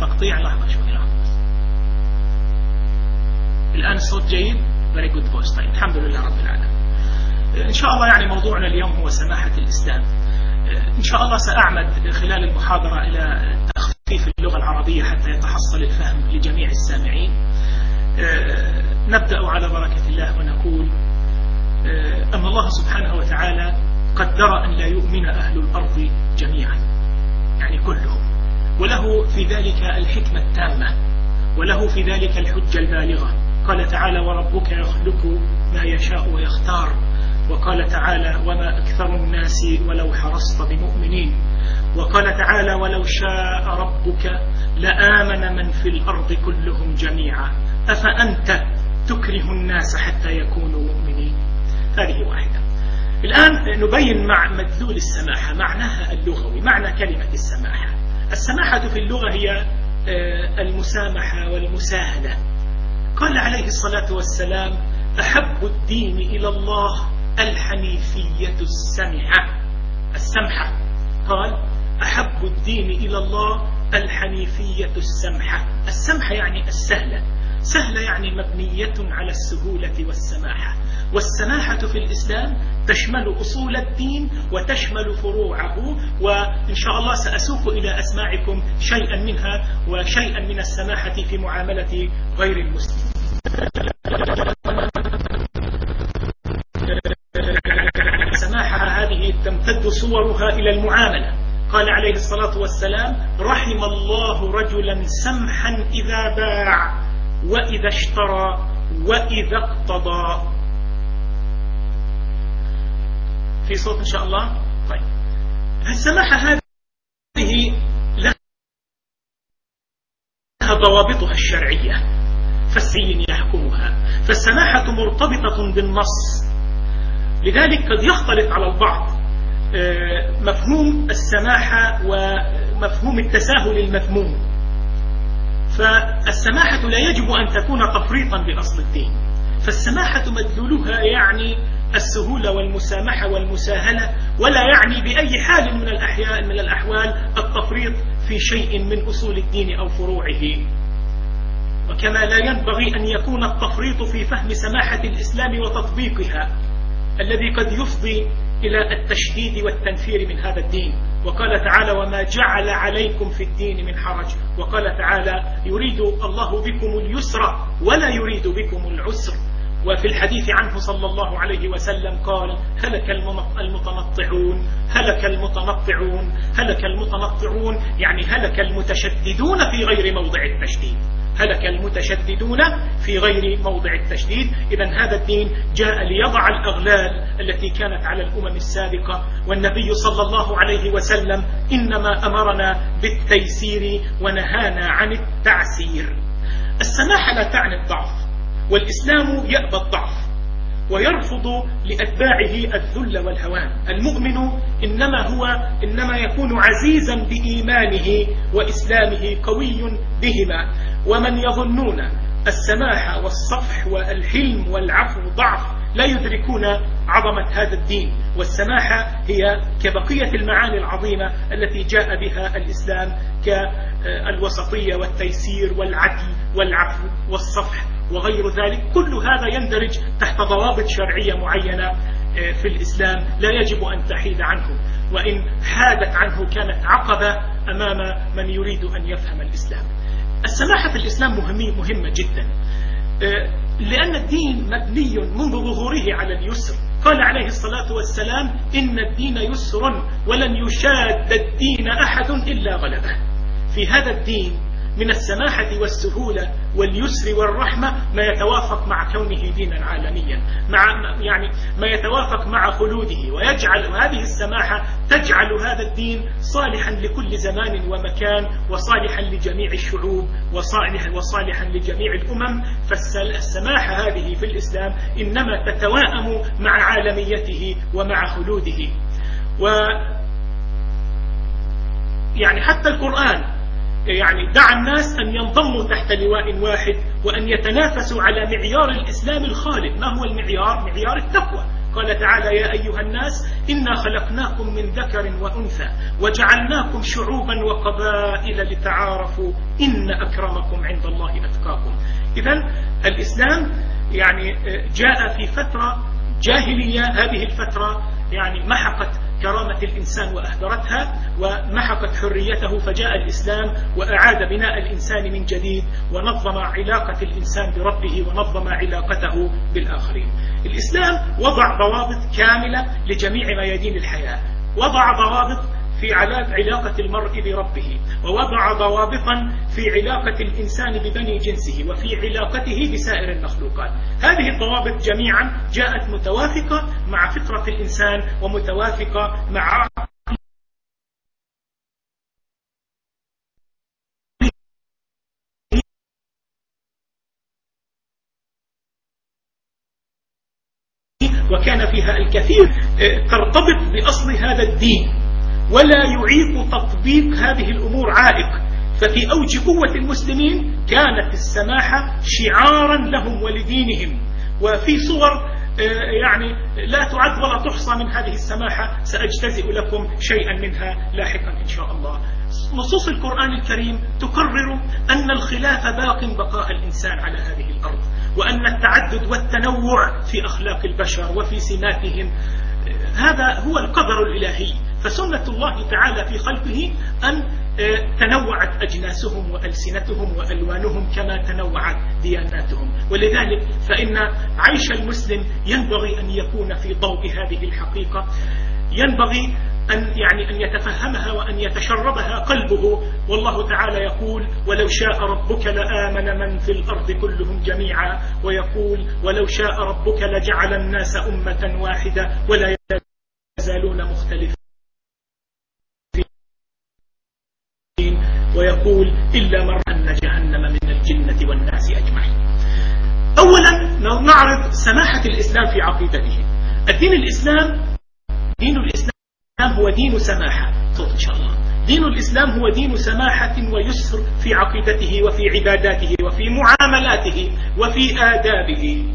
تقطيع. لحظة شوي لحظة. الآن الصوت جيد. very good voice. طيب الحمد لله رب العالمين. إن شاء الله يعني موضوعنا اليوم هو سماحة الإسلام. إن شاء الله سأعمد خلال المحاضرة إلى تخفيف اللغة العربية حتى يتحصل الفهم لجميع السامعين. نبدأ على بركة الله ونقول أن الله سبحانه وتعالى قدر أن لا يؤمن أهل الأرض جميعا، يعني كلهم، وله في ذلك الحكمة التامة، وله في ذلك الحجة البالغة. قال تعالى: وربك يخلق ما يشاء ويختار. وقال تعالى: وما أكثر الناس ولو حرصت بمؤمنين. وقال تعالى: ولو شاء ربك لآمن من في الأرض كلهم جميعا أفأنت تكره الناس حتى يكونوا مؤمنين. هذه واحدة. الآن نبين مع مدلول السماحة، معناها اللغوي، معنى كلمة السماحة. السماحة في اللغة هي المسامحة والمساهلة. قال عليه الصلاة والسلام: أحب الدين إلى الله الحنيفية السمحة. قال: أحب الدين إلى الله الحنيفية السمحة. السمحة يعني السهلة، سهلة يعني مبنية على السهولة والسماحة. والسماحة في الإسلام تشمل أصول الدين وتشمل فروعه، وإن شاء الله سأسوق إلى أسماعكم شيئا منها وشيئا من السماحة في معاملة غير المسلم. السماحة هذه تمتد صورها إلى المعاملة. قال عليه الصلاة والسلام: رحم الله رجلا سمحا إذا باع وإذا اشترى وإذا اقتضى. في صوت إن شاء الله؟ طيب. السماحة هذه لها ضوابطها الشرعية، فالسين يحكمها. فالسماحة مرتبطة بالنص، لذلك قد يختلط على البعض مفهوم السماحة ومفهوم التساهل المذموم. فالسماحة لا يجب أن تكون تفريطا بأصل الدين. فالسماحة مدلولها يعني السهولة والمسامحة والمساهلة، ولا يعني بأي حال من الأحوال التفريط في شيء من أصول الدين أو فروعه. وكما لا ينبغي أن يكون التفريط في فهم سماحة الإسلام وتطبيقها، الذي قد يفضي إلى التشديد والتنفير من هذا الدين. وقال تعالى: وما جعل عليكم في الدين من حرج. وقال تعالى: يريد الله بكم اليسر ولا يريد بكم العسر. وفي الحديث عنه صلى الله عليه وسلم قال: هلك المتنطعون هلك المتنطعون هلك المتنطعون، يعني هلك المتشددون في غير موضع التشديد. هلك المتشددون في غير موضع التشديد. إذن هذا الدين جاء ليضع الأغلال التي كانت على الأمم السابقة، والنبي صلى الله عليه وسلم إنما أمرنا بالتيسير ونهانا عن التعسير. السماحة لا تعني الضعف، والإسلام يأبى الضعف ويرفض لأتباعه الذل والهوان. المؤمن إنما يكون عزيزا بإيمانه وإسلامه، قوي بهما. ومن يظنون السماحة والصفح والحلم والعفو ضعف لا يدركون عظمة هذا الدين. والسماحة هي كبقية المعاني العظيمة التي جاء بها الإسلام، كالوسطية والتيسير والعدل والعفو والصفح وغير ذلك. كل هذا يندرج تحت ضوابط شرعية معينة في الإسلام لا يجب أن تحيد عنه، وإن حادت عنه كانت عقبة أمام من يريد أن يفهم الإسلام. السماحة في الإسلام مهمة جدا، لأن الدين مبني منذ ظهوره على اليسر. قال عليه الصلاة والسلام: إن الدين يسر ولن يشاد الدين أحد إلا غلبه. في هذا الدين من السماحة والسهولة واليسر والرحمة ما يتوافق مع كونه دينا عالميا، يعني ما يتوافق مع خلوده، ويجعل هذه السماحة تجعل هذا الدين صالحا لكل زمان ومكان، وصالحا لجميع الشعوب، وصالحا لجميع الأمم. فالسماحة هذه في الإسلام إنما تتوائم مع عالميته ومع خلوده. يعني حتى القرآن يعني دعا الناس أن ينضموا تحت لواء واحد وأن يتنافسوا على معيار الإسلام الخالد. ما هو المعيار؟ معيار التقوى. قال تعالى: يا أيها الناس إنا خلقناكم من ذكر وأنثى وجعلناكم شعوبا وقبائل لتعارفوا إن أكرمكم عند الله أتقاكم. إذن الإسلام يعني جاء في فترة جاهلية، هذه الفترة يعني محقت كرامة الإنسان وأهدرتها ومحقت حريته، فجاء الإسلام وأعاد بناء الإنسان من جديد ونظم علاقة الإنسان بربه ونظم علاقته بالآخرين. الإسلام وضع ضوابط كاملة لجميع ميادين الحياة، وضع ضوابط في علاقة المرء بربه، ووضع ضوابطا في علاقة الإنسان ببني جنسه وفي علاقته بسائر المخلوقات. هذه الضوابط جميعا جاءت متوافقة مع فطرة الإنسان ومتوافقة مع وكان فيها الكثير ترتبط بأصل هذا الدين، ولا يعيق تطبيق هذه الأمور عائق. ففي أوج قوة المسلمين كانت السماحة شعارا لهم ولدينهم، وفي صور يعني لا تعد ولا تحصى من هذه السماحة، سأجتزئ لكم شيئا منها لاحقا إن شاء الله. نصوص القرآن الكريم تقرر أن الخلاف باق بقاء الإنسان على هذه الأرض، وأن التعدد والتنوع في أخلاق البشر وفي سماتهم هذا هو القدر الإلهي. فسنة الله تعالى في خلقه أن تنوعت أجناسهم وألسنتهم وألوانهم كما تنوعت دياناتهم، ولذلك فإن عيش المسلم ينبغي أن يكون في ضوء هذه الحقيقة، ينبغي أن يتفهمها وأن يتشربها قلبه. والله تعالى يقول: ولو شاء ربك لآمن من في الأرض كلهم جميعا، ويقول: ولو شاء ربك لجعل الناس أمة واحدة ولا يزالون مختلفين، ويقول: إلا من أن جهنم من الجنة والناس أجمعين. أولا نعرض سماحة الإسلام في عقيدته. دين الإسلام هو دين سماحة. إن شاء الله دين الإسلام هو دين سماحة ويسر في عقيدته وفي عباداته وفي معاملاته وفي آدابه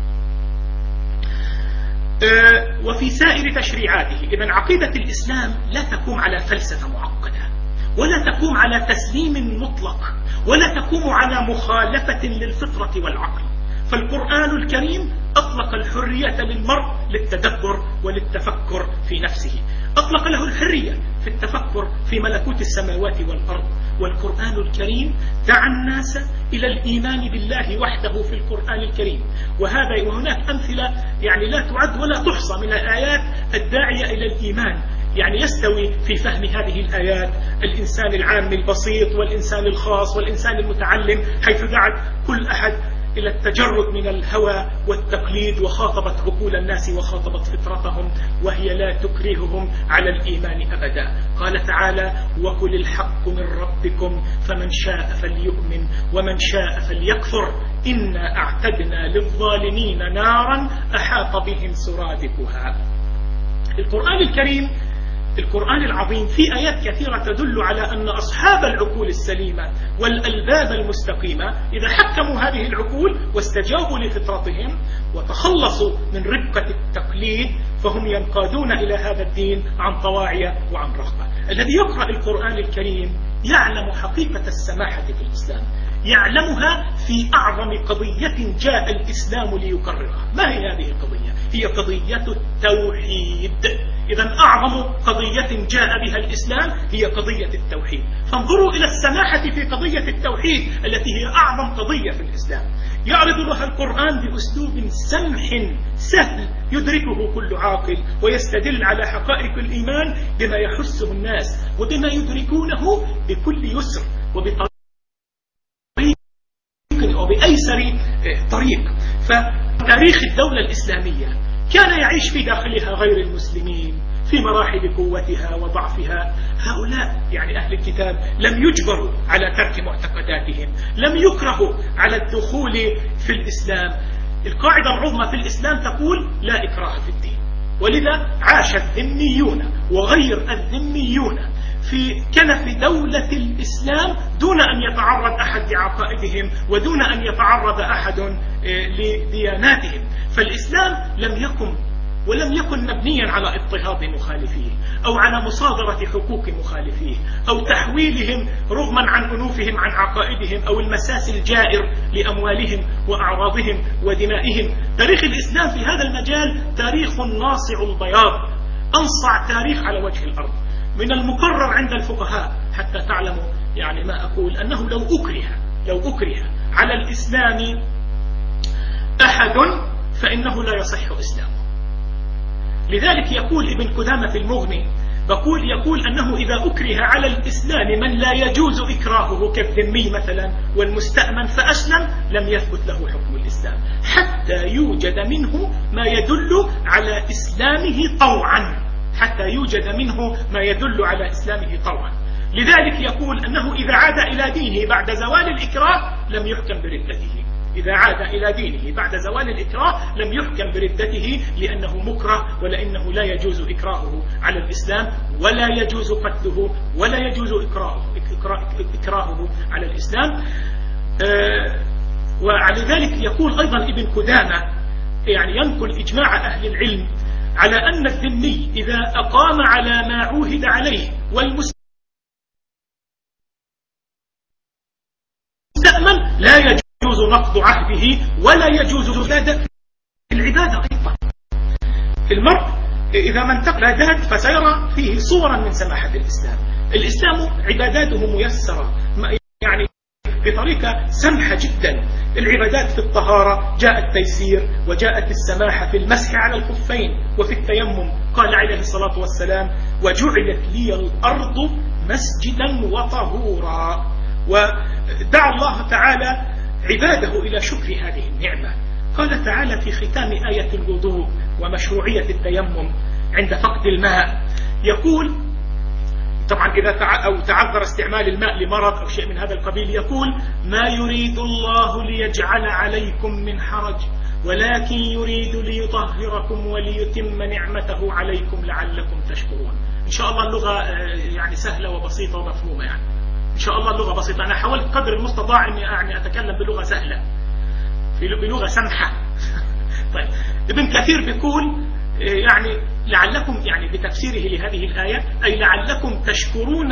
وفي سائر تشريعاته. إذن عقيدة الإسلام لا تقوم على فلسفة معقدة، ولا تقوم على تسليم مطلق، ولا تقوم على مخالفة للفطرة والعقل. فالقرآن الكريم أطلق الحرية للمرء للتدبر وللتفكر في نفسه، أطلق له الحرية في التفكر في ملكوت السماوات والأرض. والقرآن الكريم دعا الناس إلى الإيمان بالله وحده في القرآن الكريم، وهناك أمثلة يعني لا تعد ولا تحصى من الآيات الداعية إلى الإيمان. يعني يستوي في فهم هذه الآيات الإنسان العام البسيط والإنسان الخاص والإنسان المتعلم، حيث دعت كل أحد إلى التجرد من الهوى والتقليد، وخاطبت عقول الناس وخاطبت فطرتهم، وهي لا تكرههم على الإيمان أبدا. قال تعالى: وقل الحق من ربكم فمن شاء فليؤمن ومن شاء فليكفر إنا أعتدنا للظالمين نارا أحاط بهم سرادقها. القرآن الكريم القرآن العظيم في آيات كثيرة تدل على أن أصحاب العقول السليمة والألباب المستقيمة إذا حكموا هذه العقول واستجابوا لفطرتهم وتخلصوا من ربقة التقليد فهم ينقادون إلى هذا الدين عن طواعية وعن رغبة. الذي يقرأ القرآن الكريم يعلم حقيقة السماحة في الإسلام، يعلمها في أعظم قضية جاء الإسلام ليقررها. ما هي هذه القضية؟ هي قضية التوحيد. إذن أعظم قضية جاء بها الإسلام هي قضية التوحيد. فانظروا إلى السماحة في قضية التوحيد التي هي أعظم قضية في الإسلام. يعرض لها القرآن بأسلوب سمح سهل يدركه كل عاقل، ويستدل على حقائق الإيمان بما يحسه الناس وبما يدركونه بكل يسر وبطريق وبأيسر طريق. فتاريخ الدولة الإسلامية كان يعيش في داخلها غير المسلمين في مراحل قوتها وضعفها. هؤلاء يعني أهل الكتاب لم يجبروا على ترك معتقداتهم، لم يكرهوا على الدخول في الإسلام. القاعدة العظمى في الإسلام تقول لا إكراه في الدين، ولذا عاش الذميون وغير الذميون في كنف دولة الإسلام دون أن يتعرض أحد لعقائدهم ودون أن يتعرض أحد لدياناتهم. فالإسلام لم يقم ولم يكن مبنيا على اضطهاد مخالفيه أو على مصادرة حقوق مخالفيه أو تحويلهم رغما عن أنوفهم عن عقائدهم أو المساس الجائر لأموالهم وأعراضهم ودمائهم. تاريخ الإسلام في هذا المجال تاريخ ناصع البياض، أنصع تاريخ على وجه الأرض. من المقرر عند الفقهاء حتى تعلموا يعني ما أقول أنه لو أكره على الإسلام أحد فإنه لا يصح إسلامه. لذلك يقول ابن قدامة في المغني يقول أنه إذا أكره على الإسلام من لا يجوز إكراهه كالذمي مثلا والمستأمن فأسلم لم يثبت له حكم الإسلام حتى يوجد منه ما يدل على إسلامه طوعا. لذلك يقول أنه إذا عاد إلى دينه بعد زوال الإكراه لم يحكم بردته. لأنه مكره ولأنه لا يجوز إكراهه على الإسلام ولا يجوز قتله ولا يجوز إكراهه على الإسلام. وعلى ذلك يقول أيضا ابن قدامة يعني ينقل إجماع أهل العلم على أن الذمي إذا أقام على ما عوهد عليه والمستأمن لا يجوز نقض عهده ولا يجوز العبادة أيضا. المرء إذا ما انتقل عبادات فسيرى فيه صورا من سماحة الإسلام عباداته ميسرة يعني بطريقة سمحة جدا. العبادات في الطهارة جاء التيسير وجاءت السماحة في المسح على الخفين وفي التيمم. قال عليه الصلاة والسلام وجعلت لي الأرض مسجدا وطهورا. ودعا الله تعالى عباده إلى شكر هذه النعمة. قال تعالى في ختام آية الوضوء ومشروعية التيمم عند فقد الماء يقول طبعا إذا تعذر استعمال الماء لمرض أو شيء من هذا القبيل يقول ما يريد الله ليجعل عليكم من حرج ولكن يريد ليطهركم وليتم نعمته عليكم لعلكم تشكرون. إن شاء الله اللغة يعني سهلة وبسيطة ومفهومة يعني إن شاء الله اللغة بسيطة. أنا حاولت قدر المستطاع أني يعني أتكلم بلغة سهلة بلغة سمحة. طيب ابن كثير بيقول يعني لعلكم يعني بتفسيره لهذه الآية أي لعلكم تشكرون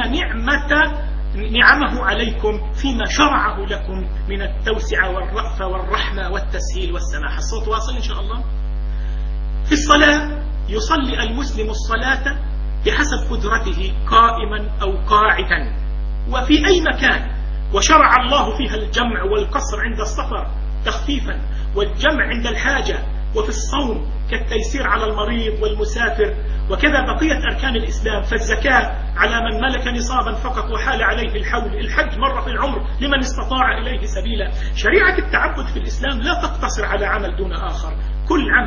نعمه عليكم فيما شرعه لكم من التوسعة والرأفة والرحمة والتسهيل والسماحة. الصوت واصل إن شاء الله. في الصلاة يصلي المسلم الصلاة بحسب قدرته قائما أو قاعدا وفي أي مكان. وشرع الله فيها الجمع والقصر عند السفر تخفيفا والجمع عند الحاجة وفي الصوم كالتيسير على المريض والمسافر. وكذا بقية أركان الإسلام. فالزكاة على من ملك نصابا فقط وحال عليه الحول. الحج مرة في العمر لمن استطاع إليه سبيلا. شريعة التعبد في الإسلام لا تقتصر على عمل دون آخر. كل عمل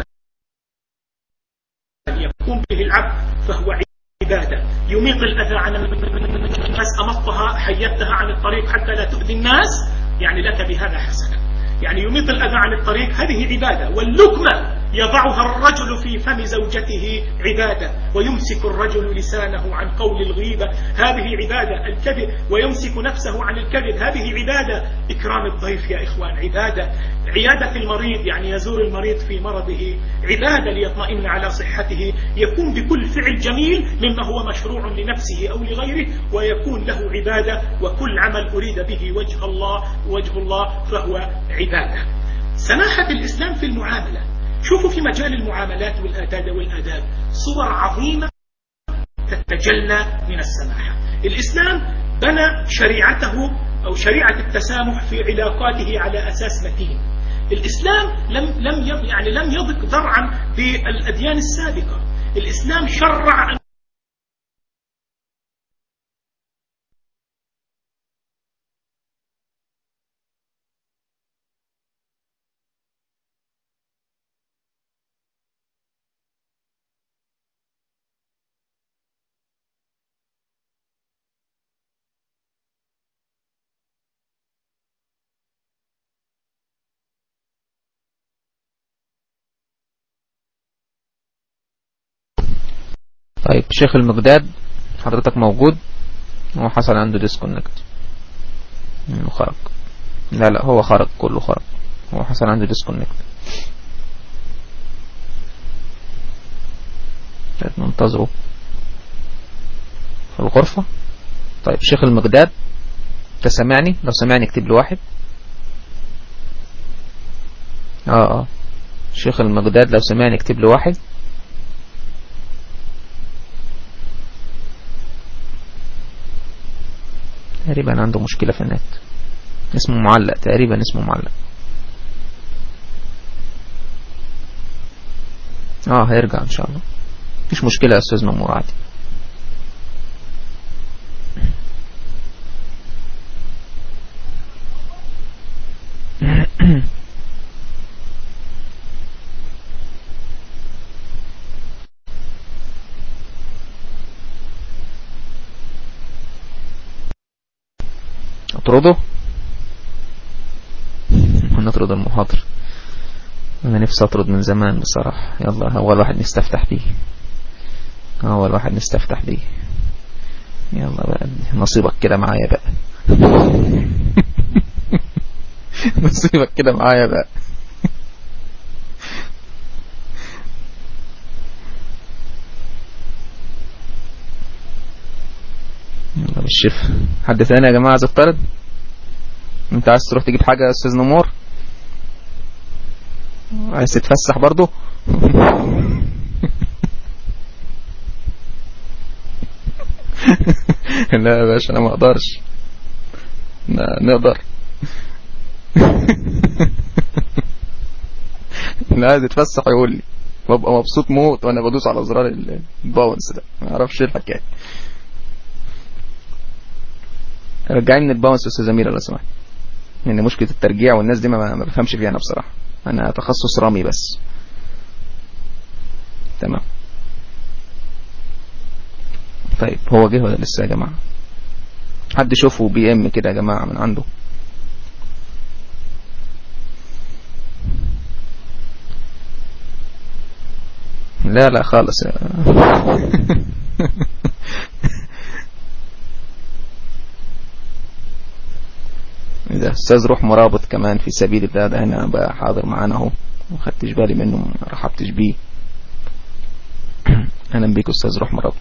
يقوم به العبد فهو عبادة. يميط الأذى عن الناس أمطها حيدتها عن الطريق حتى لا تؤذي الناس يعني لك بهذا حسنة. يعني يميط الأذى عن الطريق هذه عبادة. واللقمة يضعها الرجل في فم زوجته عبادة. ويمسك الرجل لسانه عن قول الغيبة هذه عبادة. الكذب ويمسك نفسه عن الكذب هذه عبادة. إكرام الضيف يا إخوان عبادة. عيادة المريض يعني يزور المريض في مرضه عبادة ليطمئن على صحته. يكون بكل فعل جميل مما هو مشروع لنفسه أو لغيره ويكون له عبادة. وكل عمل أريد به وجه الله فهو عبادة. سماحة الإسلام في المعاملة. شوفوا في مجال المعاملات والآداب صور عظيمة تتجلى من السماحة. الإسلام بنى شريعته أو شريعة التسامح في علاقاته على أساس متين. الإسلام لم يضق ذرعا بالأديان السابقة. الإسلام شرع طيب شيخ المقداد حضرتك موجود؟ هو حصل عنده ديسكونكت خرج. لا هو خرج كله خرج. هو حصل عنده ديسكونكت. ننتظره في الغرفة. طيب شيخ المقداد تسمعني؟ لو سمعني اكتب له واحد. شيخ المقداد لو سمعني اكتب له واحد. تقريبا عنده مشكلة في النت، اسمه معلق تقريبا، اسمه معلق. هيرجع ان شاء الله، مفيش مشكلة يا استاذ مأمور عادي. اطرده، نطرد المحاضر. انا نفسي اطرد من زمان بصراحة. يلا اول واحد نستفتح بيه، اول واحد نستفتح بيه. يلا بقى نصيبك كده معايا بقى. نصيبك كده معايا بقى. يلا بالشفا. حد ثاني يا جماعة عايز يطرد؟ انت عايز تروح تجيب حاجة يا استاذ نمور؟ عايز تتفسح برضو؟ لا يا باشا انا ما اقدرش. نقدر. لا عايز يتفسح يقول لي، ببقى مبسوط موت وانا بدوس على زرار الباونس ده، ما اعرفش ايه الحكايه. رجعني من الباونس يا استاذ امير لو سمحت، لان مشكله الترجيع والناس دي ما بفهمش فيها انا بصراحه، انا تخصص رامي بس. تمام. طيب هو جه ولا لسه يا جماعه؟ حد يشوفه بي ام كده يا جماعه من عنده. لا خالص. ده استاذ روح مرابط كمان في سبيل الله، ده هنا بقى حاضر معانا اهو، ما خدتش بالي منه، ما رحبتش بيه. اهلا بيك استاذ روح مرابط.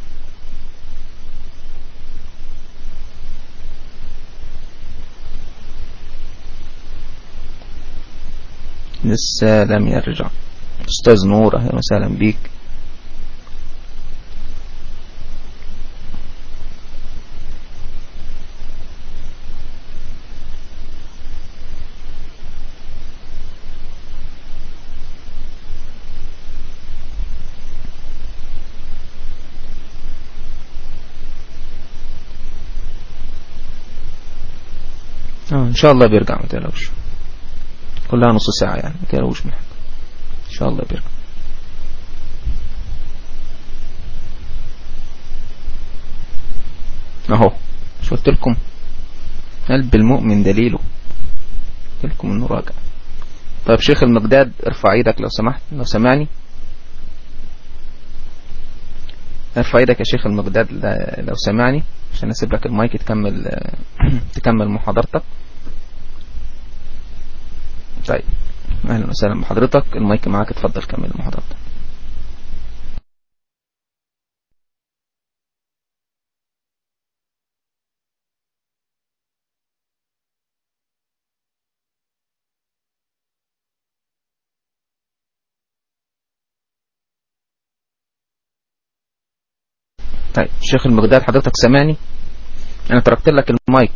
لسه لم يرجع. استاذ نور اهلا وسهلا بيك. ان شاء الله بيرجع، ما تقلقوش، كلها نص ساعة يعني، ما تقلقوش من حاجة، ان شاء الله بيرجع. اهو مش قلت لكم قلب المؤمن دليله، قلت لكم انه راجع. طيب شيخ المقداد ارفع ايدك لو سمحت، لو سمعني ارفع ايدك يا شيخ المقداد لو سمعني، عشان اسيب لك المايك تكمل محاضرتك. طيب اهلا وسهلا بحضرتك، المايك معاك، اتفضل كمل محاضرتك. طيب شيخ المقداد حضرتك سامعني؟ انا تركت لك المايك،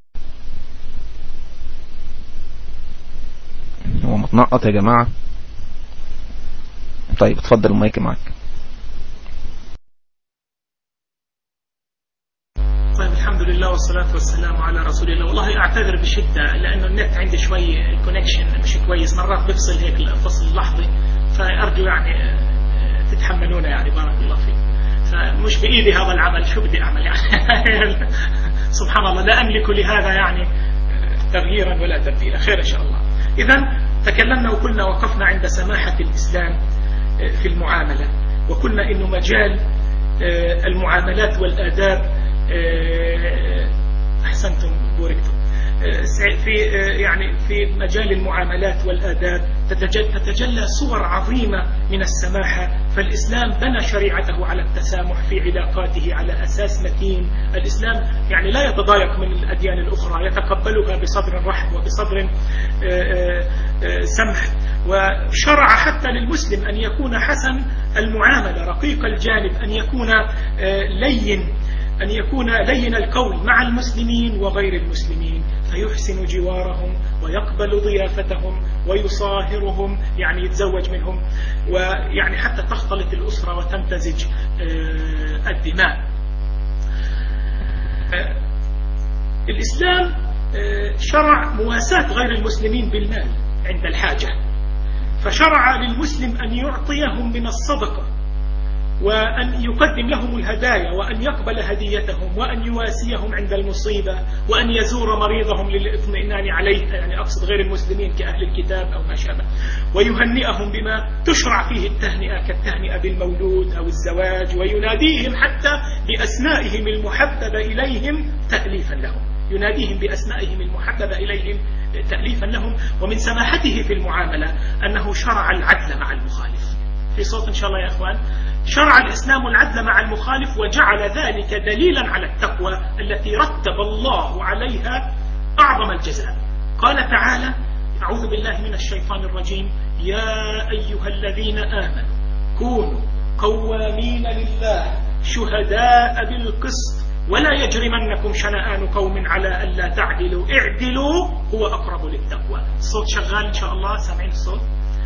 هو متنقط يا جماعة. طيب اتفضل المايك معاك. طيب الحمد لله والصلاة والسلام على رسول الله. والله اعتذر بشدة لانه النت عندي شوي الكونكشن مش كويس، مرات بفصل هيك الفصل اللحظي، فارجو يعني تتحملونا يعني، بارك الله فيك. فمش بإيدي هذا العمل، شو بدي أعمل يعني. سبحان الله، لا أملك لهذا يعني تغييرا ولا تبديلا. خير إن شاء الله. إذا تكلمنا وقلنا وقفنا عند سماحة الإسلام في المعاملة، وقلنا إنه مجال المعاملات والآداب، أحسنتم بوركتم، في مجال المعاملات والآداب تتجلى صور عظيمة من السماحة. فالإسلام بنى شريعته على التسامح في علاقاته على أساس متين. الإسلام يعني لا يتضايق من الأديان الأخرى، يتقبلها بصدر رحب وبصدر سمح. وشرع حتى للمسلم أن يكون حسن المعاملة، رقيق الجانب، أن يكون لين القول مع المسلمين وغير المسلمين، فيحسن جوارهم ويقبل ضيافتهم ويصاهرهم، يعني يتزوج منهم، ويعني حتى تختلط الأسرة وتمتزج الدماء. الإسلام شرع مواساة غير المسلمين بالمال عند الحاجة، فشرع للمسلم أن يعطيهم من الصدقة، وأن يقدم لهم الهدايا، وأن يقبل هديتهم، وأن يواسيهم عند المصيبة، وأن يزور مريضهم للإطمئنان عليه، يعني أقصد غير المسلمين كأهل الكتاب أو ما شابه، ويهنئهم بما تشرع فيه التهنئة كالتهنئة بالمولود أو الزواج، ويناديهم حتى بأسمائهم المحببة إليهم تأليفا لهم، يناديهم بأسمائهم المحببة إليهم تأليفا لهم. ومن سماحته في المعاملة أنه شرع العدل مع المخالف. في صوت إن شاء الله يا أخوان. شرع الإسلام العدل مع المخالف، وجعل ذلك دليلا على التقوى التي رتب الله عليها أعظم الجزاء. قال تعالى: أعوذ بالله من الشيطان الرجيم: يا أيها الذين آمنوا كونوا قوامين لله شهداء بالقسط ولا يجرمنكم شنآن قوم على ألا تعدلوا اعدلوا هو أقرب للتقوى. الصوت شغال إن شاء الله، سامعين الصوت؟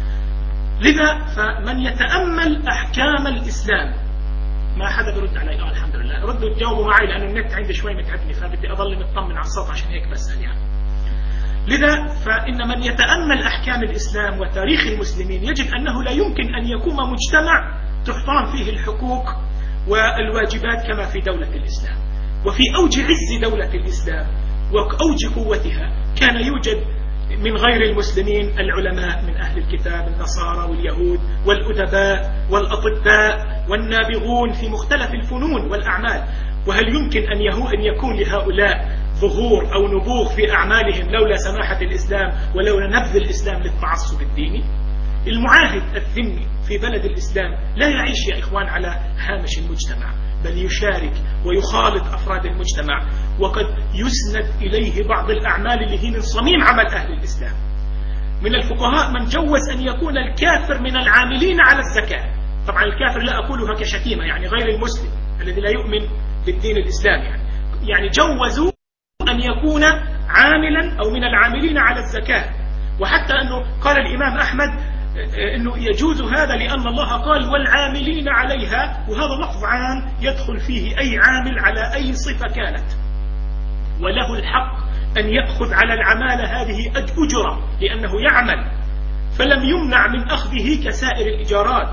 لذا فمن يتأمل أحكام الإسلام، ما حدا برد علي، الحمد لله، ردوا تجاوبوا معي لأنه النت عندي شوي متعبني، فبدي أظل مطمن على الصوت عشان هيك بسأل يعني. لذا فإن من يتأمل أحكام الإسلام وتاريخ المسلمين يجد أنه لا يمكن أن يقوم مجتمع تحترم فيه الحقوق والواجبات كما في دولة الإسلام. وفي أوج عز دولة الإسلام وأوج قوتها كان يوجد من غير المسلمين العلماء من أهل الكتاب، النصارى واليهود والأدباء والأطباء والنابغون في مختلف الفنون والأعمال. وهل يمكن أن يكون لهؤلاء ظهور أو نبوغ في أعمالهم لولا سماحة الإسلام ولولا نبذ الإسلام للتعصب الديني؟ المعاهد الذمي في بلد الإسلام لا يعيش يا إخوان على هامش المجتمع، بل يشارك ويخالط أفراد المجتمع، وقد يسند إليه بعض الأعمال اللي هي من صميم عمل أهل الإسلام. من الفقهاء من جوز أن يكون الكافر من العاملين على الزكاة. طبعا الكافر لا أقولها كشتيمة، يعني غير المسلم الذي لا يؤمن بالدين الإسلامي، يعني جوزوا أن يكون عاملا أو من العاملين على الزكاة. وحتى أنه قال الإمام أحمد أنه يجوز هذا لأن الله قال والعاملين عليها، وهذا لفظ عام يدخل فيه أي عامل على أي صفة كانت، وله الحق أن يأخذ على العمالة هذه أجرة لأنه يعمل، فلم يمنع من أخذه كسائر الإجارات.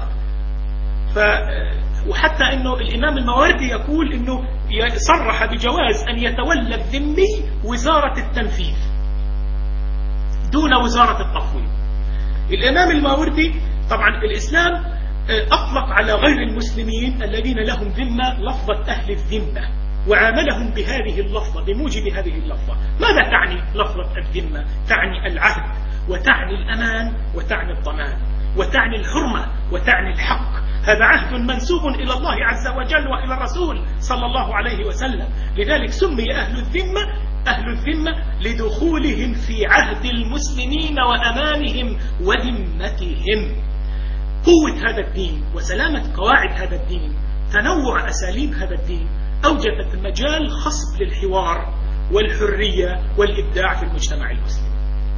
وحتى أنه الإمام الماوردي يقول أنه صرح بجواز أن يتولى الذمي وزارة التنفيذ دون وزارة التفويض. الإمام الماوردي طبعا الإسلام أطلق على غير المسلمين الذين لهم ذمة لفظة أهل الذمة، وعاملهم بهذه اللفظة بموجب هذه اللفظة. ماذا تعني لفظة الذمة؟ تعني العهد، وتعني الأمان، وتعني الضمان، وتعني الحرمة، وتعني الحق. هذا عهد منسوب إلى الله عز وجل وإلى الرسول صلى الله عليه وسلم. لذلك سمي أهل الذمة لدخولهم في عهد المسلمين وأمانهم وذمتهم. قوة هذا الدين وسلامة قواعد هذا الدين، تنوع أساليب هذا الدين، أوجدت مجال خصب للحوار والحرية والإبداع في المجتمع المسلم.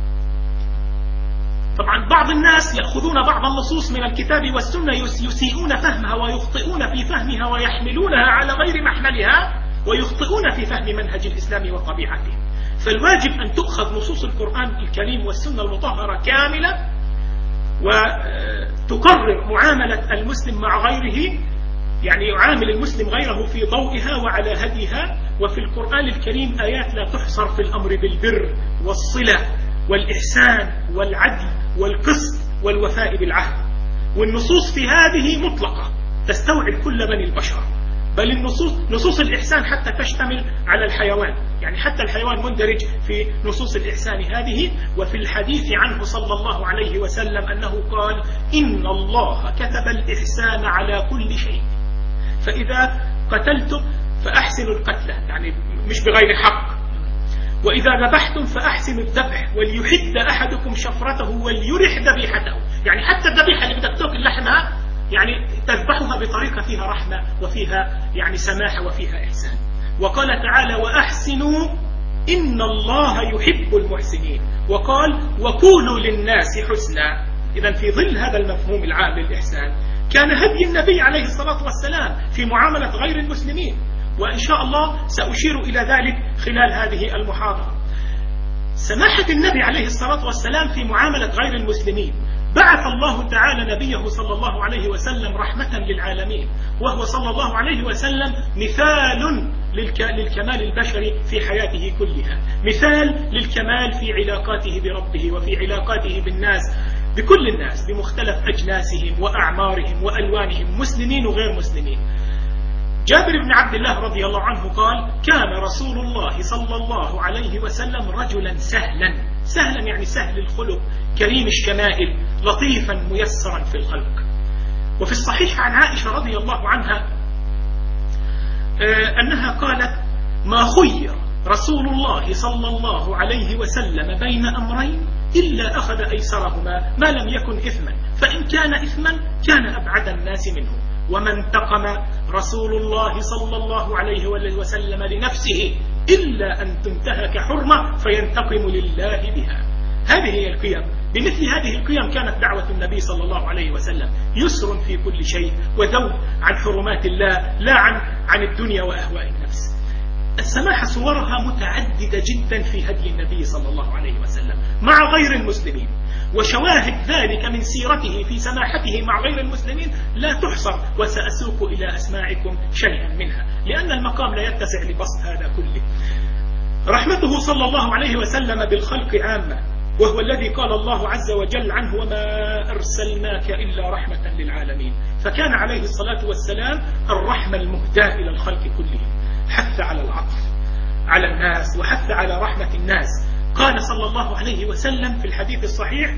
طبعا بعض الناس يأخذون بعض النصوص من الكتاب والسنة يسيئون فهمها ويخطئون في فهمها ويحملونها على غير محملها، ويخطئون في فهم منهج الإسلام وطبيعته. فالواجب أن تؤخذ نصوص القرآن الكريم والسنة المطهرة كاملة، وتقرر معاملة المسلم مع غيره، يعني يعامل المسلم غيره في ضوئها وعلى هديها. وفي القرآن الكريم آيات لا تحصر في الأمر بالبر والصلة والإحسان والعدل والقسط والوفاء بالعهد. والنصوص في هذه مطلقة تستوعب كل بني البشر، بل نصوص الإحسان حتى تشتمل على الحيوان. يعني حتى الحيوان مندرج في نصوص الإحسان هذه. وفي الحديث عنه صلى الله عليه وسلم أنه قال: إن الله كتب الإحسان على كل شيء، فإذا قتلتم فأحسنوا القتلة، يعني مش بغير حق، وإذا ذبحتم فأحسنوا الذبح، وليحد أحدكم شفرته وليرح ذبيحته، يعني حتى الذبيحة اللي بدك تأكل لحمها يعني تذبحها بطريقة فيها رحمة وفيها يعني سماحة وفيها إحسان. وقال تعالى: وأحسنوا إن الله يحب المحسنين. وقال: وقولوا للناس حسنا. إذن في ظل هذا المفهوم العام للإحسان كان هدي النبي عليه الصلاة والسلام في معاملة غير المسلمين، وإن شاء الله سأشير إلى ذلك خلال هذه المحاضرة. سماحة النبي عليه الصلاة والسلام في معاملة غير المسلمين. بعث الله تعالى نبيه صلى الله عليه وسلم رحمة للعالمين، وهو صلى الله عليه وسلم مثال للكمال البشري في حياته كلها، مثال للكمال في علاقاته بربه وفي علاقاته بالناس، بكل الناس بمختلف أجناسهم وأعمارهم وألوانهم، مسلمين وغير مسلمين. جابر بن عبد الله رضي الله عنه قال: كان رسول الله صلى الله عليه وسلم رجلا سهلا يعني سهل الخلق، كريم الشمائل، لطيفا ميسرا في الخلق. وفي الصحيح عن عائشة رضي الله عنها أنها قالت: ما خير رسول الله صلى الله عليه وسلم بين أمرين إلا أخذ أيسرهما ما لم يكن إثما، فإن كان إثما كان أبعد الناس منه. وما انتقم رسول الله صلى الله عليه وسلم لنفسه إلا أن تنتهك حرمة فينتقم لله بها. هذه هي القيم. بمثل هذه القيم كانت دعوة النبي صلى الله عليه وسلم، يسر في كل شيء وذوب عن حرمات الله، لا عن الدنيا وأهواء النفس. السماحة صورها متعددة جدا في هدي النبي صلى الله عليه وسلم مع غير المسلمين، وشواهد ذلك من سيرته في سماحته مع غير المسلمين لا تحصر، وسأسوق إلى أسماعكم شيئا منها لأن المقام لا يتسع لبسط هذا كله. رحمته صلى الله عليه وسلم بالخلق عامة، وهو الذي قال الله عز وجل عنه: وما أرسلناك إلا رحمة للعالمين. فكان عليه الصلاة والسلام الرحمة المهداة إلى الخلق كلهم، حث على العطف على الناس وحث على رحمة الناس. قال صلى الله عليه وسلم في الحديث الصحيح: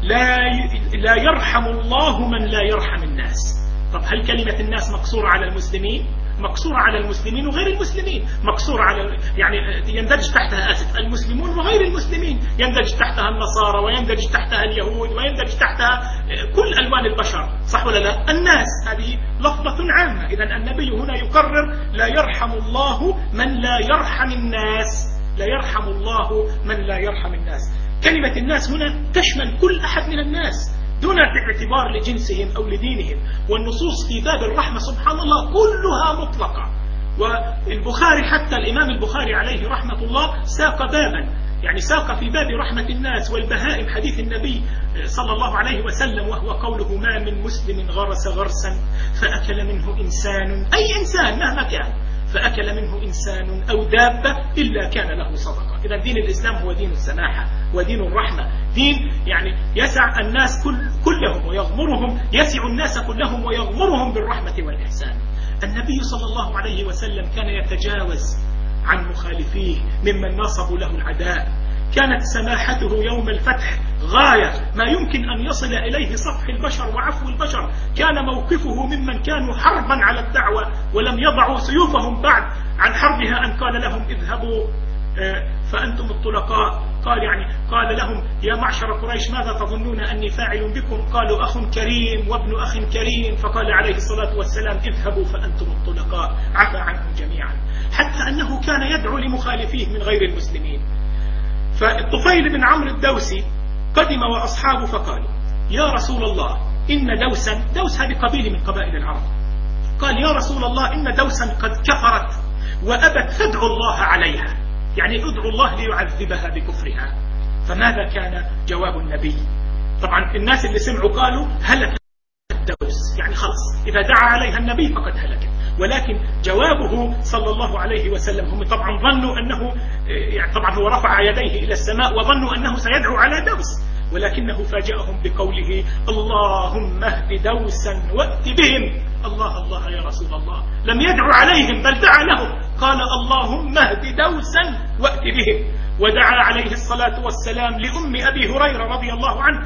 لا يرحم الله من لا يرحم الناس. طب هل كلمة الناس مقصورة على المسلمين؟ مقصورة على المسلمين وغير المسلمين، مقصورة على يعني يندرج تحتها المسلمون وغير المسلمين، يندرج تحتها النصارى ويندرج تحتها اليهود ويندرج تحتها كل ألوان البشر، صح ولا لا؟ الناس هذه لفظة عامة. إذن النبي هنا يقرر: لا يرحم الله من لا يرحم الناس، لا يرحم الله من لا يرحم الناس. كلمة الناس هنا تشمل كل أحد من الناس دون اعتبار لجنسهم أو لدينهم. والنصوص في باب الرحمة سبحان الله كلها مطلقة. والبخاري حتى الإمام البخاري عليه رحمة الله ساق بابا، يعني ساق في باب رحمة الناس والبهائم حديث النبي صلى الله عليه وسلم، وهو قوله: ما من مسلم غرس غرسا فأكل منه إنسان، أي إنسان مهما كان، فأكل منه إنسان أو دابة إلا كان له صدقة. إذا دين الإسلام هو دين السماحة ودين الرحمة، دين يعني يسع الناس كلهم ويغمرهم، يسع الناس كلهم ويغمرهم بالرحمة والإحسان. النبي صلى الله عليه وسلم كان يتجاوز عن مخالفيه ممن ناصبوا له العداء. كانت سماحته يوم الفتح غاية ما يمكن أن يصل إليه صفح البشر وعفو البشر. كان موقفه ممن كانوا حربا على الدعوة ولم يضعوا سيوفهم بعد عن حربها أن قال لهم: اذهبوا فأنتم الطلقاء. قال لهم: يا معشر قريش ماذا تظنون أني فاعل بكم؟ قالوا: أخ كريم وابن أخ كريم. فقال عليه الصلاة والسلام: اذهبوا فأنتم الطلقاء، عفى عنهم جميعا. حتى أنه كان يدعو لمخالفيه من غير المسلمين. فالطفيل بن عمرو الدوسي قدم وأصحابه فقالوا: يا رسول الله إن دوس هذه قبيلة من قبائل العرب، قال: يا رسول الله إن دوسا قد كفرت وأبت فادعوا الله عليها، يعني ادعوا الله ليعذبها بكفرها. فماذا كان جواب النبي؟ طبعا الناس اللي سمعوا قالوا: هلك الدوس، يعني خلص إذا دعا عليها النبي فقد هلكت. ولكن جوابه صلى الله عليه وسلم، هم طبعا ظنوا أنه يعني طبعا هو رفع يديه إلى السماء وظنوا أنه سيدعو على دوس، ولكنه فاجأهم بقوله: اللهم اهد دوسا وأت بهم الله الله يا رسول الله، لم يدعو عليهم بل دعا لهم، قال اللهم اهد دوسا وأت بهم. ودعا عليه الصلاة والسلام لأم أبي هريرة رضي الله عنه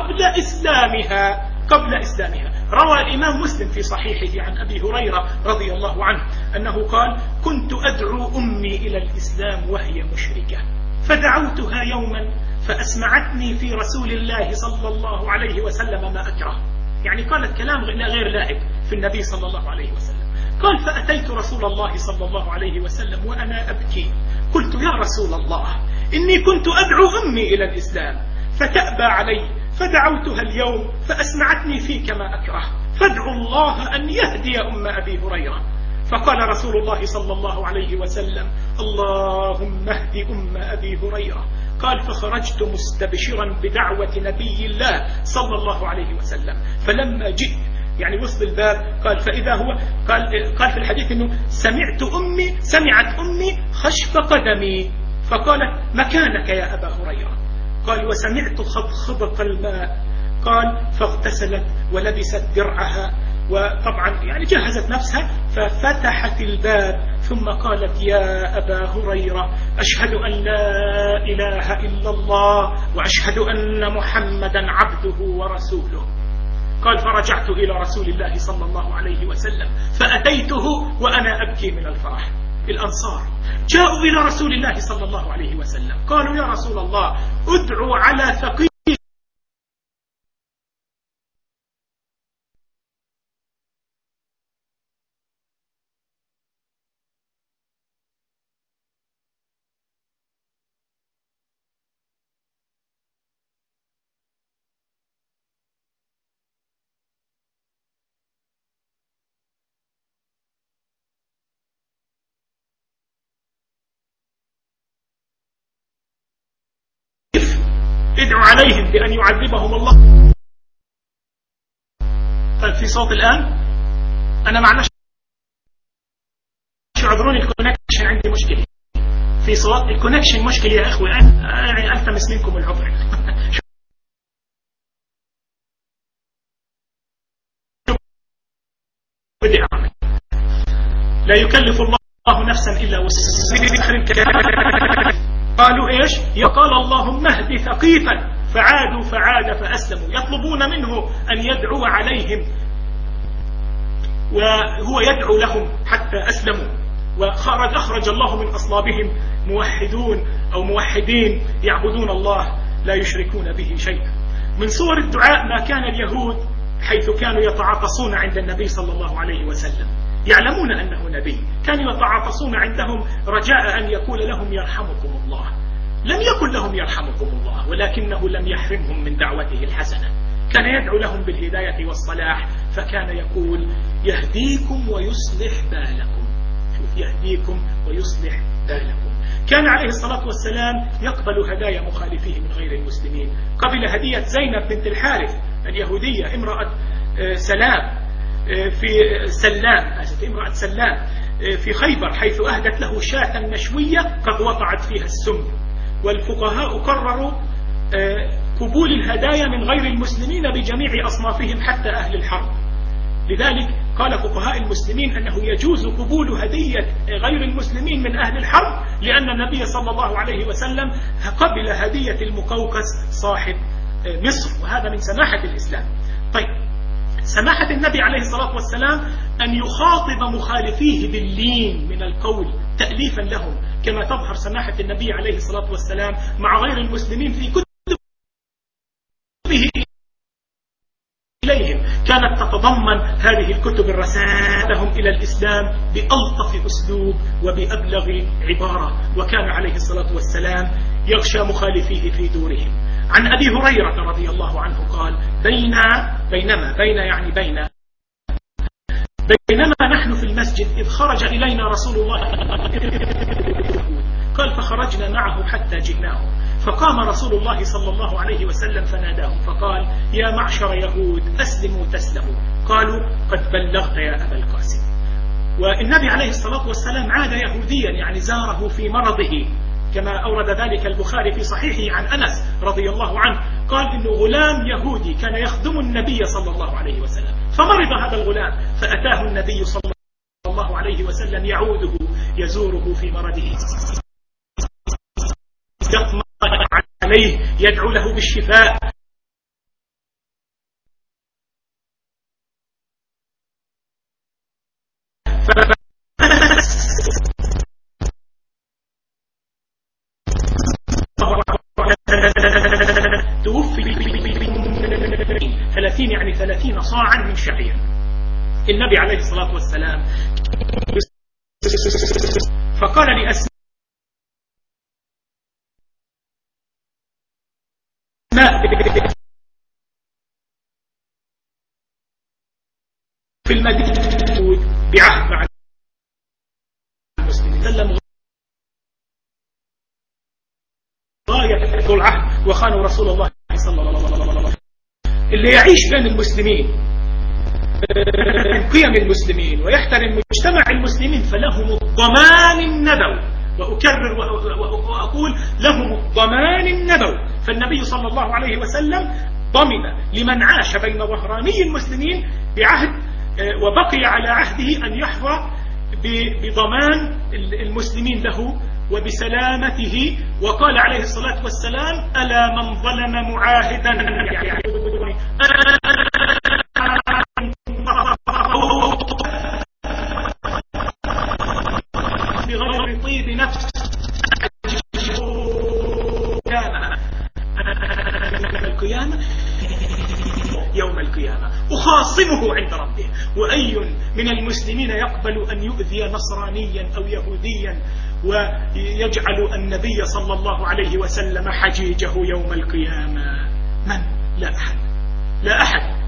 قبل إسلامها. روى الإمام مسلم في صحيحه عن أبي هريرة رضي الله عنه أنه قال: كنت أدعو أمي إلى الإسلام وهي مشركة، فدعوتها يوما فأسمعتني في رسول الله صلى الله عليه وسلم ما أكره، يعني قالت كلام غير لائق في النبي صلى الله عليه وسلم. قال: فأتيت رسول الله صلى الله عليه وسلم وأنا أبكي، قلت: يا رسول الله، إني كنت أدعو أمي إلى الإسلام فتأبى علي، فدعوتها اليوم فأسمعتني فيك ما أكره، فادعوا الله أن يهدي أم أبي هريرة. فقال رسول الله صلى الله عليه وسلم: اللهم اهد أم أبي هريرة. قال: فخرجت مستبشرا بدعوة نبي الله صلى الله عليه وسلم، فلما جئت يعني وصل الباب قال: فإذا هو قال في الحديث أنه سمعت أمي خشف قدمي، فقالت: مكانك يا أبا هريرة. قال: وسمعت خضخضة الماء. قال: فاغتسلت ولبست درعها، وطبعا يعني جهزت نفسها، ففتحت الباب ثم قالت: يا أبا هريرة، أشهد أن لا إله إلا الله وأشهد أن محمدا عبده ورسوله. قال: فرجعت إلى رسول الله صلى الله عليه وسلم فأتيته وأنا أبكي من الفرح. الأنصار جاءوا إلى رسول الله صلى الله عليه وسلم قالوا: يا رسول الله، ادعوا على ثقيل ادعوا عليهم بأن يعذبهم الله. طيب في صوت الآن؟ أنا معناش، اعذروني، الكونكشن عندي مشكلة في صوت، الكونكشن مشكلة يا أخوة، يعني ألتمس منكم العذر. بدي أعمل، لا يكلف الله نفسا إلا وسعها. قالوا إيش؟ يقال اللهم اهد ثقيفا، فعاد فأسلموا، يطلبون منه أن يدعو عليهم وهو يدعو لهم حتى أسلموا، أخرج الله من أصلابهم موحدون أو موحدين يعبدون الله لا يشركون به شيئا. من صور الدعاء ما كان اليهود حيث كانوا يتعاطسون عند النبي صلى الله عليه وسلم، يعلمون أنه نبي، كانوا يتعاطسون عندهم رجاء أن يقول لهم يرحمكم الله. لم يقل لهم يرحمكم الله، ولكنه لم يحرمهم من دعوته الحسنة، كان يدعو لهم بالهداية والصلاح، فكان يقول: يهديكم ويصلح بالكم. شوف، يهديكم ويصلح بالكم. كان عليه الصلاة والسلام يقبل هدايا مخالفيه من غير المسلمين. قبل هدية زينب بنت الحارث اليهودية، امرأة امرأة سلام في خيبر، حيث أهدت له شاة مشوية قد وضعت فيها السم. والفقهاء قرروا قبول الهدايا من غير المسلمين بجميع أصنافهم حتى أهل الحرب. لذلك قال فقهاء المسلمين أنه يجوز قبول هدية غير المسلمين من أهل الحرب، لأن النبي صلى الله عليه وسلم قبل هدية المقوقس صاحب مصر، وهذا من سماحة الإسلام. طيب، سماحة النبي عليه الصلاة والسلام أن يخاطب مخالفيه باللين من القول تأليفا لهم، كما تظهر سماحة النبي عليه الصلاة والسلام مع غير المسلمين في كتبه إليهم، كانت تتضمن هذه الكتب الرسائل لهم إلى الإسلام بألطف أسلوب وبأبلغ عبارة، وكان عليه الصلاة والسلام يغشى مخالفيه في دورهم. عن أبي هريرة رضي الله عنه قال: بينما نحن في المسجد إذ خرج إلينا رسول الله، قال: فخرجنا معه حتى جئناه، فقام رسول الله صلى الله عليه وسلم فناداهم فقال: يا معشر يهود، أسلموا تسلموا. قالوا: قد بلغت يا أبا القاسم. والنبي عليه الصلاة والسلام عاد يهوديا، يعني زاره في مرضه، كما أورد ذلك البخاري في صحيحه عن أنس رضي الله عنه، قال إنه غلام يهودي كان يخدم النبي صلى الله عليه وسلم، فمرض هذا الغلام، فأتاه النبي صلى الله عليه وسلم يعوده يزوره في مرضه، يطمئن عليه، يدعو له بالشفاء. توفي 30 يعني 30 صاعا من شعير. النبي عليه الصلاة والسلام فقال لأسماء في المدينة بعهد مع المسلمين سلم غاية ذو العهد وخانوا رسول الله صلى الله عليه وسلم. اللي يعيش بين المسلمين قيم المسلمين ويحترم مجتمع المسلمين فلهم الضمان النبوي، وأكرر وأقول لهم الضمان النبوي. فالنبي صلى الله عليه وسلم ضمن لمن عاش بين ظهراني المسلمين بعهد وبقي على عهده أن يحظى بضمان المسلمين له وبسلامته. وقال عليه الصلاة والسلام: ألا من ظلم معاهدا بغير طيب نفس يوم القيامة أخاصمه عند ربه. وأي من المسلمين يقبل أن يؤذي نصرانيا أو يهوديا ويجعل النبي صلى الله عليه وسلم حجيجه يوم القيامة؟ من؟ لا أحد، لا أحد.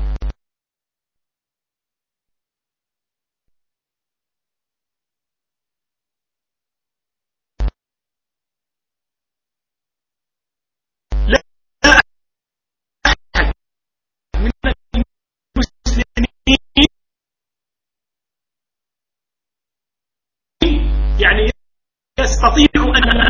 يعني يستطيع أن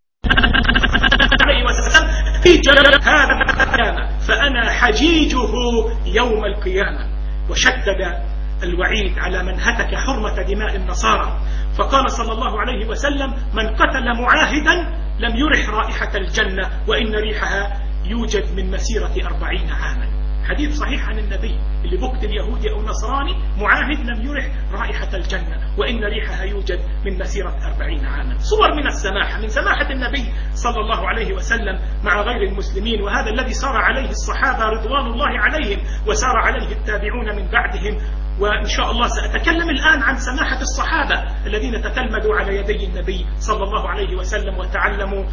عليه وسلم في جلال هذا القيامة، فأنا حجيجه يوم القيامة. وشدد الوعيد على من هتك حرمة دماء النصارى، فقال صلى الله عليه وسلم: من قتل معاهدا لم يرح رائحة الجنة وإن ريحها يوجد من مسيرة 40 عاما. حديث صحيح عن النبي: اللي بقتل يهودي أو نصراني معاهد لم يرح رائحة الجنة وإن ريحها يوجد من مسيرة 40 عاما. صور من السماحة، من سماحة النبي صلى الله عليه وسلم مع غير المسلمين، وهذا الذي سار عليه الصحابة رضوان الله عليهم وسار عليه التابعون من بعدهم. وإن شاء الله سأتكلم الآن عن سماحة الصحابة الذين تتلمذوا على يدي النبي صلى الله عليه وسلم وتعلموا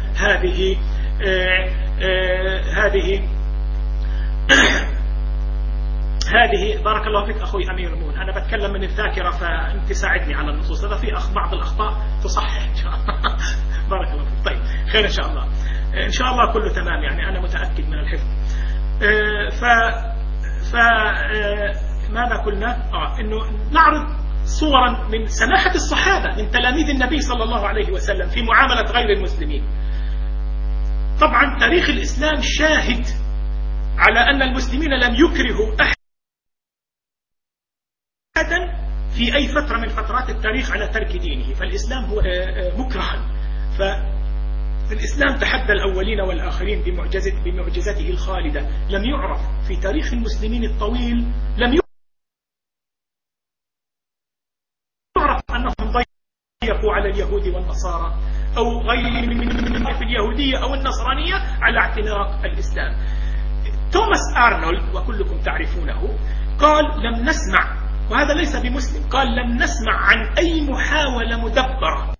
هذه بارك الله فيك أخوي أمير مون، أنا بتكلم من الذاكرة فأنت ساعدني على النصوص، هذا في بعض الأخطاء تصحح إن شاء الله. بارك الله فيك. طيب خير إن شاء الله، إن شاء الله كله تمام، يعني أنا متأكد من الحفظ. ماذا قلنا؟ إنه نعرض صورا من سماحة الصحابة من تلاميذ النبي صلى الله عليه وسلم في معاملة غير المسلمين. طبعا تاريخ الإسلام شاهد على أن المسلمين لم يكرهوا أحدا في أي فترة من فترات التاريخ على ترك دينه، فالإسلام هو مكرها. فالإسلام تحدى الأولين والآخرين بمعجزته الخالدة. لم يعرف في تاريخ المسلمين الطويل، لم يعرف أنهم ضيقوا على اليهود والنصارى أو غير من في اليهودية أو النصرانية على اعتناق الإسلام. توماس أرنولد وكلكم تعرفونه قال: لم نسمع، وهذا ليس بمسلم، قال: لم نسمع عن أي محاولة مدبرة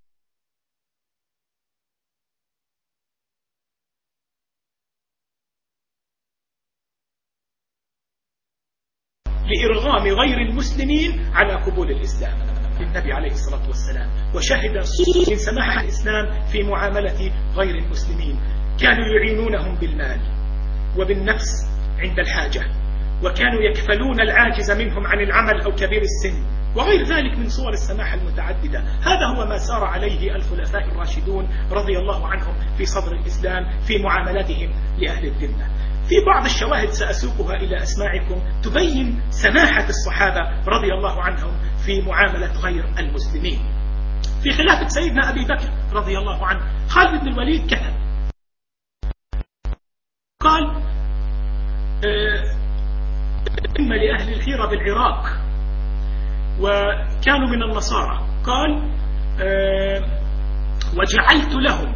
لإرغام غير المسلمين على قبول الإسلام للنبي عليه الصلاة والسلام. وشهد من سماحة الإسلام في معاملة غير المسلمين. كانوا يعينونهم بالمال وبالنفس عند الحاجة، وكانوا يكفلون العاجز منهم عن العمل أو كبير السن، وغير ذلك من صور السماحة المتعددة. هذا هو ما سار عليه الخلفاء الراشدون رضي الله عنهم في صدر الإسلام في معاملتهم لأهل الذمة. في بعض الشواهد سأسوقها إلى أسماعكم تبين سماحة الصحابة رضي الله عنهم في معاملة غير المسلمين. في خلافة سيدنا أبي بكر رضي الله عنه خالد بن الوليد كتب قال إما لأهل الحيرة بالعراق وكانوا من النصارى، قال وجعلت لهم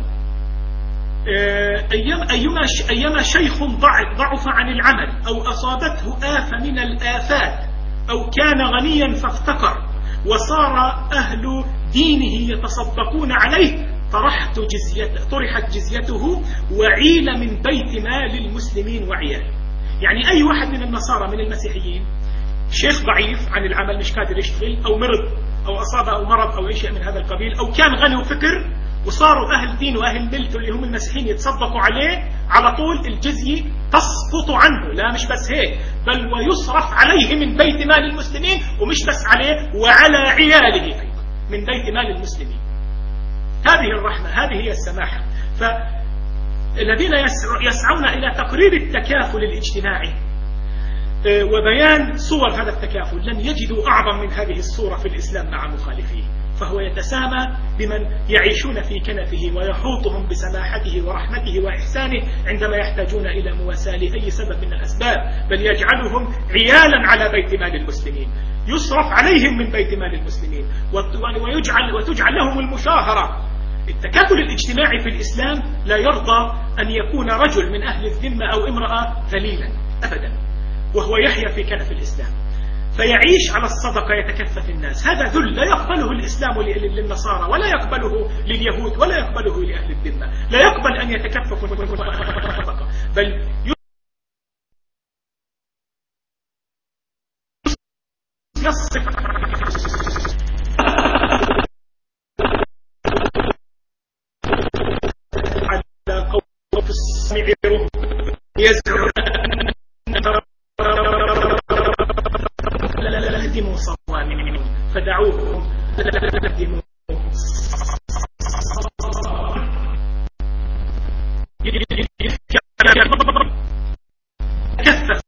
أيما شيخ ضعف عن العمل أو أصابته آفة من الآفات أو كان غنيا فافتقر وصار أهل دينه يتصدقون عليه طرحت جزيته وعيل من بيت مال المسلمين وعياله. يعني أي واحد من النصارى من المسيحيين شيخ ضعيف عن العمل مش قادر يشتغل أو مرض أو أصابه أو مرض أو أي شيء من هذا القبيل أو كان غني وفكر وصاروا أهل دين وأهل ملته اللي هم المسيحيين يتصدقوا عليه، على طول الجزية تسقط عنه. لا مش بس هيك، بل ويصرف عليه من بيت مال المسلمين، ومش بس عليه وعلى عياله أيضا من بيت مال المسلمين. هذه الرحمة، هذه هي السماحة. فالذين يسعون إلى تقرير التكافل الاجتماعي وبيان صور هذا التكافل لن يجدوا أعظم من هذه الصورة في الإسلام مع مخالفيه. فهو يتسامى بمن يعيشون في كنفه ويحوطهم بسماحته ورحمته وإحسانه عندما يحتاجون إلى مواساة لأي سبب من الأسباب، بل يجعلهم عيالا على بيت مال المسلمين، يصرف عليهم من بيت مال المسلمين وتجعل لهم المشاهرة. التكافل الاجتماعي في الإسلام لا يرضى أن يكون رجل من أهل الذمة أو امرأة ذليلا أبدا وهو يحيا في كنف الإسلام فيعيش على الصدقة يتكفف الناس. هذا ذل لا يقبله الإسلام للنصارى ولا يقبله لليهود ولا يقبله لأهل الذمة. لا يقبل أن يتكففوا الصدقة، بل يصف على قوم السمع يزعون لهدموا صوامعهم فدعوهم لهدموا كثف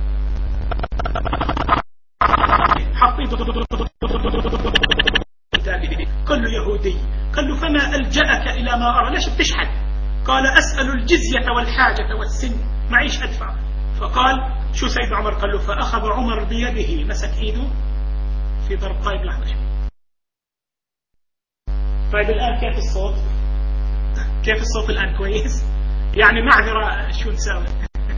قال له يهودي، قال له فما ألجأك إلى ما أرى، ليش بتشحد؟ قال أسأل الجزية والحاجة والسن، معيش أدفع. فقال شو سيد عمر؟ قال له فأخذ عمر بيده، مسك إيده في ضرب. طيب لحظة شوي. طيب الآن كيف الصوت؟ كيف الصوت الآن؟ كويس؟ يعني معذرة شو نساوي؟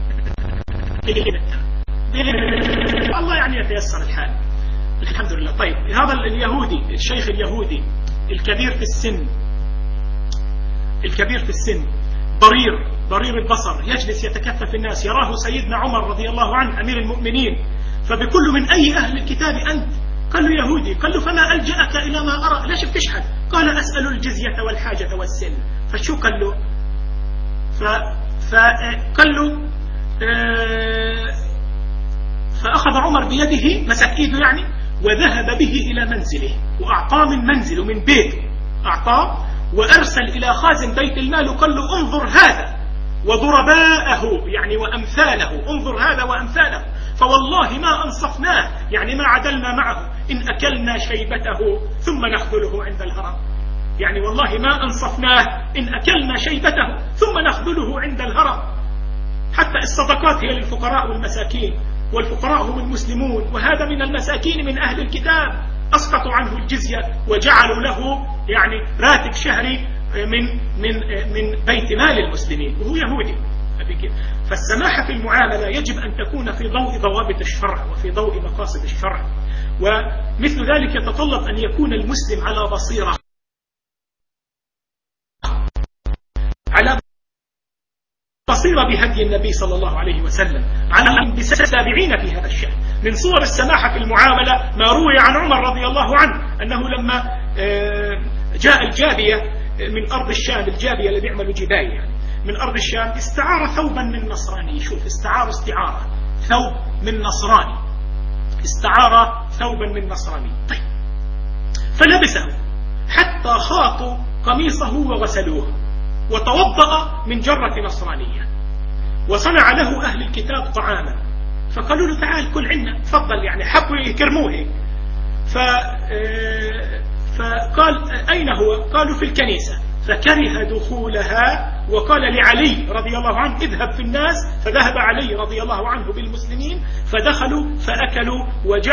الله يعني يتيسر الحال الحمد لله. طيب هذا اليهودي، الشيخ اليهودي الكبير في السن ضرير البصر، يجلس يتكفف الناس، يراه سيدنا عمر رضي الله عنه أمير المؤمنين، فبكل من أي أهل الكتاب أنت؟ قال له يهودي. قال له فما ألجأك إلى ما أرى، ليش بتشحد؟ قال أسأل الجزية والحاجة والسن. فشو قال له؟ فقال له فأخذ عمر بيده، مسك إيده يعني، وذهب به إلى منزله وأعطاه من منزله من بيته، أعطاه وأرسل إلى خازن بيت المال وقال له انظر هذا وضرباءه يعني وأمثاله، انظر هذا وأمثاله، فوالله ما أنصفناه يعني ما عدلنا معه إن أكلنا شيبته ثم نخذله عند الهرم. يعني والله ما أنصفناه إن أكلنا شيبته ثم نخذله عند الهرم. حتى الصدقات هي للفقراء والمساكين، والفقراء هم المسلمون، وهذا من المساكين من أهل الكتاب أسقطوا عنه الجزية وجعلوا له يعني راتب شهري من بيت مال المسلمين وهو يهودي. فالسماحة في المعاملة يجب أن تكون في ضوء ضوابط الشرع وفي ضوء مقاصد الشرع، ومثل ذلك يتطلب أن يكون المسلم على بصيرة بهدي النبي صلى الله عليه وسلم، على بالتابعين في هذا الشأن. من صور السماحة في المعاملة ما روي عن عمر رضي الله عنه أنه لما جاء الجابية من أرض الشام، الجابية اللي بيعملوا جباية يعني من أرض الشام، استعار ثوبا من نصراني. شوف استعارة ثوب من نصراني، استعار ثوبا من نصراني. طيب فلبسه حتى خاطوا قميصه وغسلوه وتوضأ من جرة نصرانية، وصنع له أهل الكتاب طعاما، فقالوا له تعال كل عنا تفضل، يعني حبوا يكرموه. فقال أين هو؟ قالوا في الكنيسة، فكره دخولها وقال لعلي رضي الله عنه اذهب في الناس، فذهب علي رضي الله عنه بالمسلمين فدخلوا فأكلوا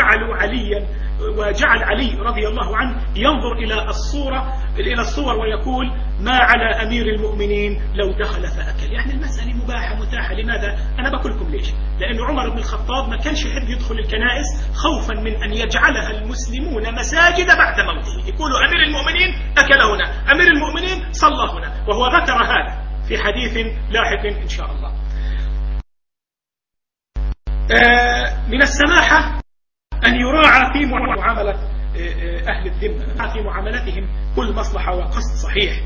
وجعل علي رضي الله عنه ينظر إلى الصور ويقول ما على أمير المؤمنين لو دخل فأكل. يعني المسألة مباحة متاحة. لماذا؟ أنا بقول لكم ليش. لأن عمر بن الخطاب ما كانش يحب يدخل الكنائس خوفا من أن يجعلها المسلمون مساجد بعد موته، يقولوا أمير المؤمنين أكل هنا، أمير المؤمنين صلى هنا، وهو ذكر هذا في حديث لاحق إن شاء الله. من السماحة أن يراعى في معاملة أهل الذمة، في معاملتهم كل مصلحة وقصد صحيح.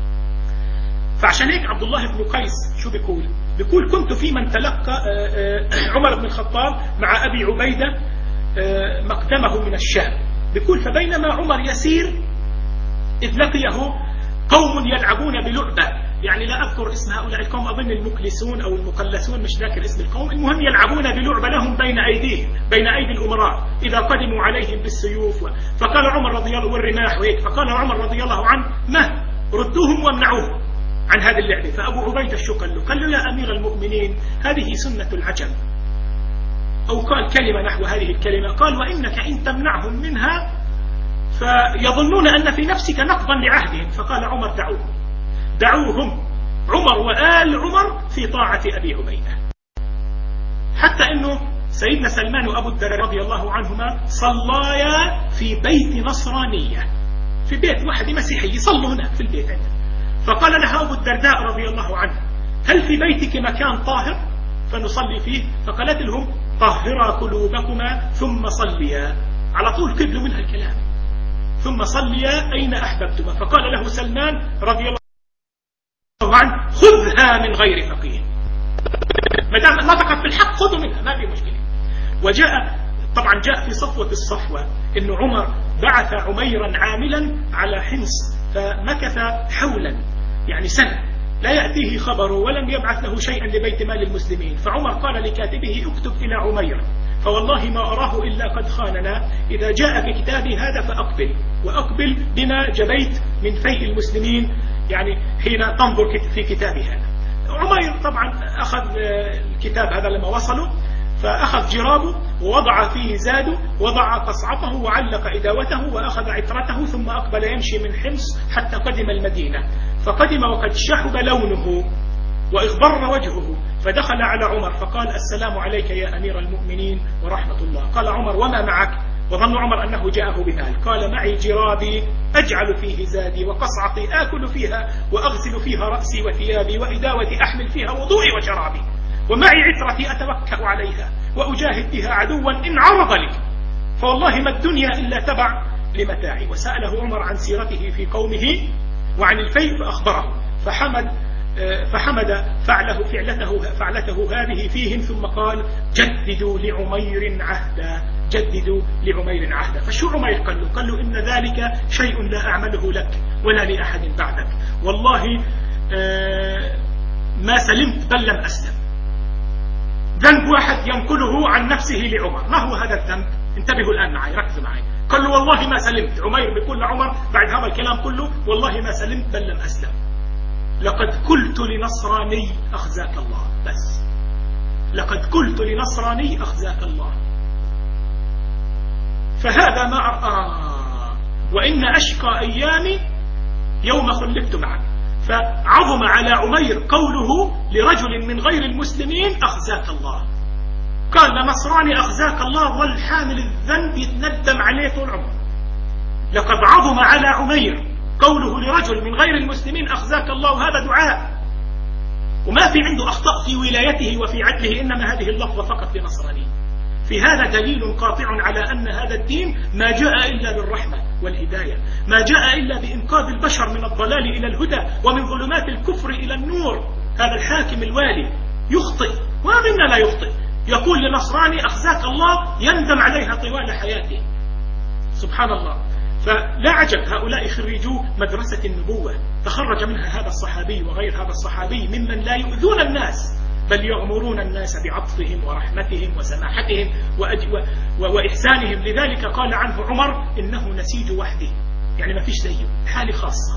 فعشان هيك عبد الله بن قيس شو بيقول كنت في من تلقى عمر بن الخطاب مع أبي عبيدة مقدمه من الشام. بيقول فبينما عمر يسير إذ لقيه قوم يلعبون بلعبة، يعني لا أذكر اسم هؤلاء القوم، أظن المكلسون أو المقلسون، مش ذاكر اسم القوم. المهم يلعبون بلعبة لهم بين أيدي الأمراء إذا قدموا عليهم بالسيوف. فقال عمر رضي الله والرماح وهيك، فقال عمر رضي الله عنه ما ردوهم وامنعوهم عن هذه اللعبة. فأبو عبيدة شو قال له يا أمير المؤمنين هذه سنة العجم، أو قال كلمة نحو هذه الكلمة، قال وإنك إن تمنعهم منها فيظنون أن في نفسك نقضا لعهدهم. فقال عمر دعوهم عمر وآل عمر في طاعة أبي عبيدة. حتى أنه سيدنا سلمان وأبو الدرداء رضي الله عنهما صلايا في بيت نصرانية، في بيت واحد مسيحي، صلوا هنا في البيت عنده. فقال لها أبو الدرداء رضي الله عنه هل في بيتك مكان طاهر فنصلي فيه؟ فقالت لهم طهرا قلوبكما ثم صليا، على طول قبلوا منها الكلام، ثم صليا أين أحببتما. فقال له سلمان رضي الله عنه خذها من غير فقيه، ما دام نطقت بالحق خذوا منها ما في مشكلة. طبعا جاء في صفوة الصفوة إن عمر بعث عميرا عاملا على حمص، فمكث حولا يعني سنة لا يأتيه خبره ولم يبعث له شيئا لبيت مال المسلمين. فعمر قال لكاتبه اكتب إلى عمير فوالله ما أراه إلا قد خاننا، إذا جاء في كتابي هذا وأقبل بما جبيت من فيء المسلمين، يعني حين تنظر في كتابي هذا. عمير طبعا أخذ الكتاب هذا لما وصلوا، فأخذ جرابه ووضع فيه زاده، وضع قصعته وعلق إداوته وأخذ عطرته، ثم أقبل يمشي من حمص حتى قدم المدينة. فقدم وقد شحب لونه وإغبر وجهه، فدخل على عمر فقال السلام عليك يا أمير المؤمنين ورحمة الله. قال عمر وما معك؟ وظن عمر أنه جاءه بمال. قال معي جرابي أجعل فيه زادي وقصعتي آكل فيها وأغسل فيها رأسي وثيابي وإداوتي أحمل فيها وضوئي وشرابي، ومعي عترتي أتوكأ عليها وأجاهد بها عدوا إن عرض لي، فوالله ما الدنيا إلا تبع لمتاعي. وسأله عمر عن سيرته في قومه وعن الفيء فأخبره، فحمد فعلته هذه فيهم، ثم قال جددوا لعمير عهدا. فشو عمير قال له إن ذلك شيء لا أعمله لك ولا لأحد بعدك، والله ما سلمت بل لم أسلم. ذنب واحد ينقله عن نفسه لعمر، ما هو هذا الذنب؟ انتبهوا الآن معي، ركزوا معي. قال له والله ما سلمت. عمير بيقول لعمر بعد هذا الكلام كله والله ما سلمت بل لم أسلم، لقد قلت لنصراني أخزاك الله، بس لقد قلت لنصراني أخزاك الله. فهذا ما وإن أشقى أيامي يوم خلفت معك. فعظم على عمير قوله لرجل من غير المسلمين أخزاك الله. قال نصراني أخزاك الله والحامل الذنب يتندم عليه طول عمره. لقد عظم على عمير قوله لرجل من غير المسلمين أخزاك الله، هذا دعاء، وما في عنده أخطاء في ولايته وفي عدله، إنما هذه اللفظة فقط لنصراني. في هذا دليل قاطع على أن هذا الدين ما جاء إلا بالرحمة والهداية، ما جاء إلا بإنقاذ البشر من الضلال إلى الهدى ومن ظلمات الكفر إلى النور. هذا الحاكم الوالي يخطئ ومنا لا يخطئ، يقول لنصراني أخزاك الله، يندم عليها طوال حياته. سبحان الله. فلا عجب هؤلاء خريجو مدرسة النبوة، تخرج منها هذا الصحابي وغير هذا الصحابي ممن لا يؤذون الناس، بل يغمرون الناس بعطفهم ورحمتهم وسماحتهم وإحسانهم. لذلك قال عنه عمر إنه نسيج وحده، يعني ما فيش زيه، حالة خاصة.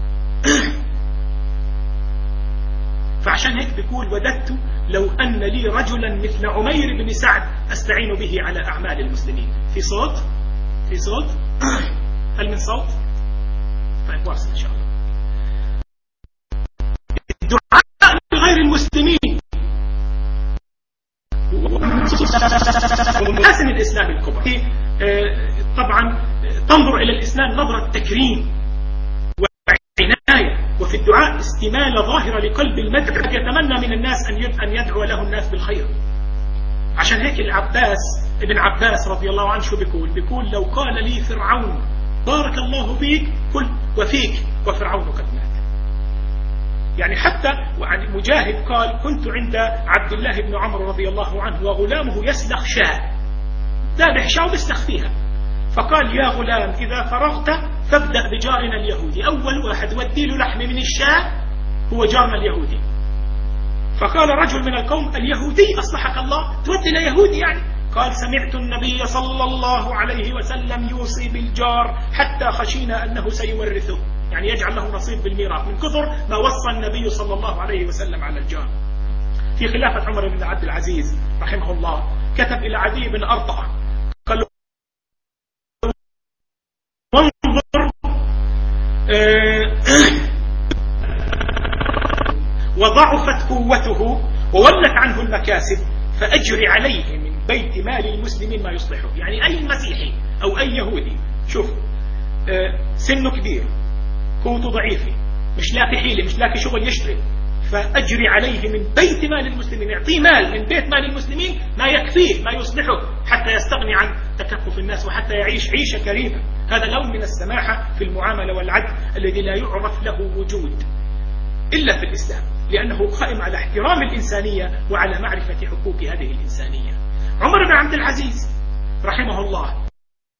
فعشان هيك بيقول وددت لو أن لي رجلا مثل عمير بن سعد أستعين به على أعمال المسلمين. في صوت؟ في صوت؟ هل من صوت؟ طيب واصل إن شاء الله. الدعاء لغير المسلمين ومحاسن الإسلام الكبرى طبعا تنظر إلى الإسلام نظرة تكريم وعناية، وفي الدعاء استمالة ظاهرة لقلب المدعو يتمنى من الناس أن يدعو له الناس بالخير. عشان هيك ابن عباس رضي الله عنه شو بيقول لو قال لي فرعون بارك الله فيك قل وفيك وفرعون قد مات. يعني حتى مجاهد قال كنت عند عبد الله بن عمرو رضي الله عنه وغلامه يسلخ شاة، ذابح شاة وبيسلخ فيها، فقال يا غلام إذا فرغت فابدأ بجارنا اليهودي، أول واحد ودي له لحم من الشاة هو جارنا اليهودي. فقال رجل من القوم اليهودي أصلحك الله تودي ليهودي يعني؟ قال سمعت النبي صلى الله عليه وسلم يوصي بالجار حتى خشينا أنه سيورثه، يعني يجعل له نصيب بالميراث من كثر ما وصى النبي صلى الله عليه وسلم على الجار. في خلافة عمر بن عبد العزيز رحمه الله كتب إلى عدي بن أرطع قال له وانظر وضعفت قوته وولت عنه المكاسب فأجري عليه من بيت مال المسلمين ما يصلحه. يعني أي مسيحي أو أي يهودي شوف سنه كبير قوته ضعيفة مش لاقي حيلة مش لاقي شغل يشتغل، فأجري عليه من بيت مال المسلمين، يعطيه مال من بيت مال المسلمين ما يكفيه ما يصلحه حتى يستغني عن تكفف الناس وحتى يعيش عيشة كريمة. هذا لون من السماحة في المعاملة والعدل الذي لا يعرف له وجود إلا في الإسلام، لأنه قائم على احترام الإنسانية وعلى معرفة حقوق هذه الإنسانية. عمر بن عبد العزيز رحمه الله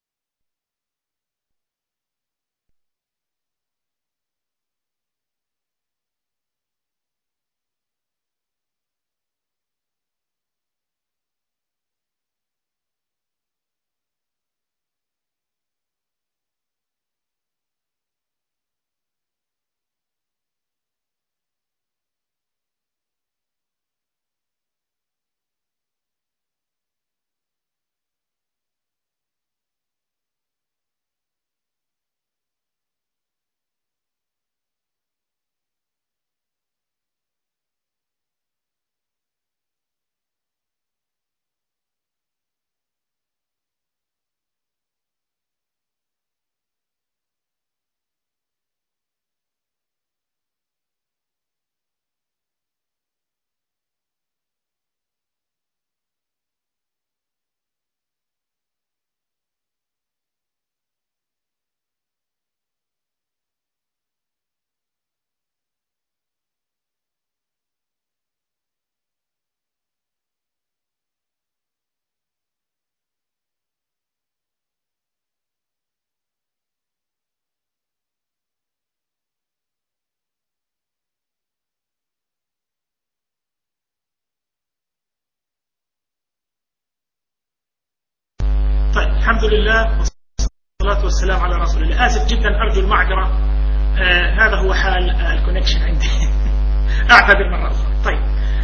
الحمد لله والصلاة والسلام على رسول الله. آسف جدا أرجو المعذرة، هذا هو حال الكونكشن عندي. أعتذر مرة أخرى. طيب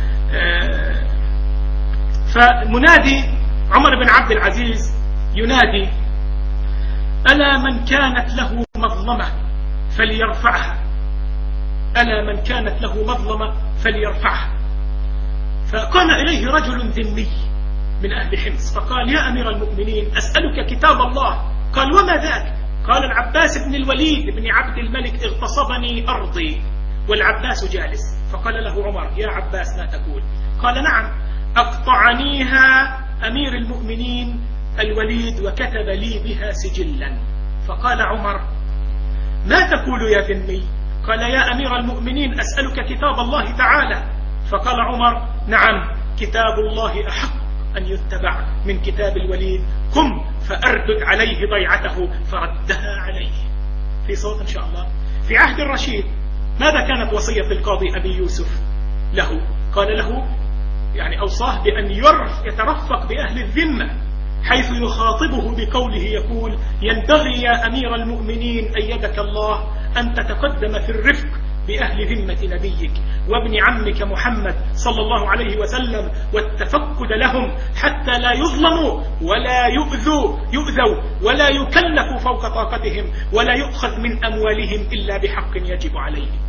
فمنادي عمر بن عبد العزيز ينادي ألا من كانت له مظلمة فليرفعها، ألا من كانت له مظلمة فليرفعها. فقام إليه رجل ذمي من أهل حمص فقال يا أمير المؤمنين أسألك كتاب الله. قال وما ذاك؟ قال العباس بن الوليد بن عبد الملك اغتصبني أرضي والعباس جالس. فقال له عمر يا عباس ما تقول؟ قال نعم أقطعنيها أمير المؤمنين الوليد وكتب لي بها سجلا. فقال عمر ما تقول يا ذمي؟ قال يا أمير المؤمنين أسألك كتاب الله تعالى. فقال عمر نعم كتاب الله أحق أن يتبع من كتاب الوليد، قم فأردد عليه ضيعته فردها عليه. في صوت إن شاء الله. في عهد الرشيد ماذا كانت وصية القاضي أبي يوسف له؟ قال له يعني أوصاه بأن يترفق بأهل الذمة، حيث يخاطبه بقوله يقول: ينبغي يا أمير المؤمنين أيدك الله أن تتقدم في الرفق بأهل ذمة نبيك وابن عمك محمد صلى الله عليه وسلم، والتفقد لهم حتى لا يظلموا ولا يؤذوا ولا يكلفوا فوق طاقتهم ولا يؤخذ من أموالهم إلا بحق يجب عليهم.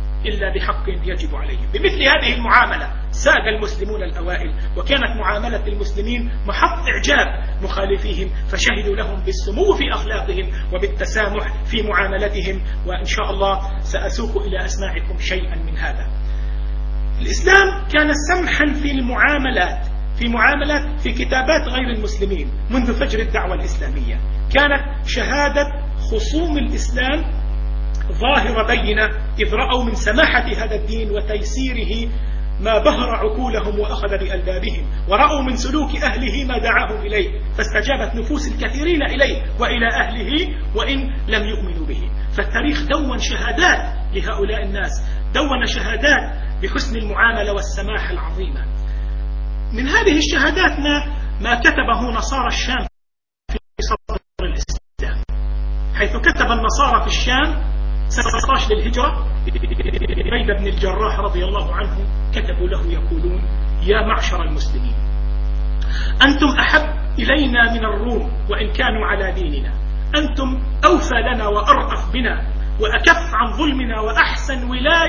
بمثل هذه المعاملة ساد المسلمون الأوائل، وكانت معاملة المسلمين محط إعجاب مخالفيهم، فشهدوا لهم بالسمو في أخلاقهم وبالتسامح في معاملتهم، وإن شاء الله سأسوق إلى أسماعكم شيئا من هذا. الإسلام كان سمحا في معاملات في كتابات غير المسلمين منذ فجر الدعوة الإسلامية. كانت شهادة خصوم الإسلام ظاهرة بينة، إذ رأوا من سماحة هذا الدين وتيسيره ما بهر عقولهم وأخذ بألبابهم، ورأوا من سلوك أهله ما دعاهم إليه، فاستجابت نفوس الكثيرين إليه وإلى أهله وإن لم يؤمنوا به. فالتاريخ دون شهادات لهؤلاء الناس، دون شهادات بحسن المعاملة والسماحة العظيمة. من هذه الشهادات ما كتبه نصارى الشام في صدر الإسلام، حيث كتب النصارى في الشام سنة 16 للهجرة عبيد بن الجراح رضي الله عنه، كتبوا له يقولون: يا معشر المسلمين، أنتم أحب إلينا من الروم وإن كانوا على ديننا، أنتم أوفى لنا وأرأف بنا وأكف عن ظلمنا وأحسن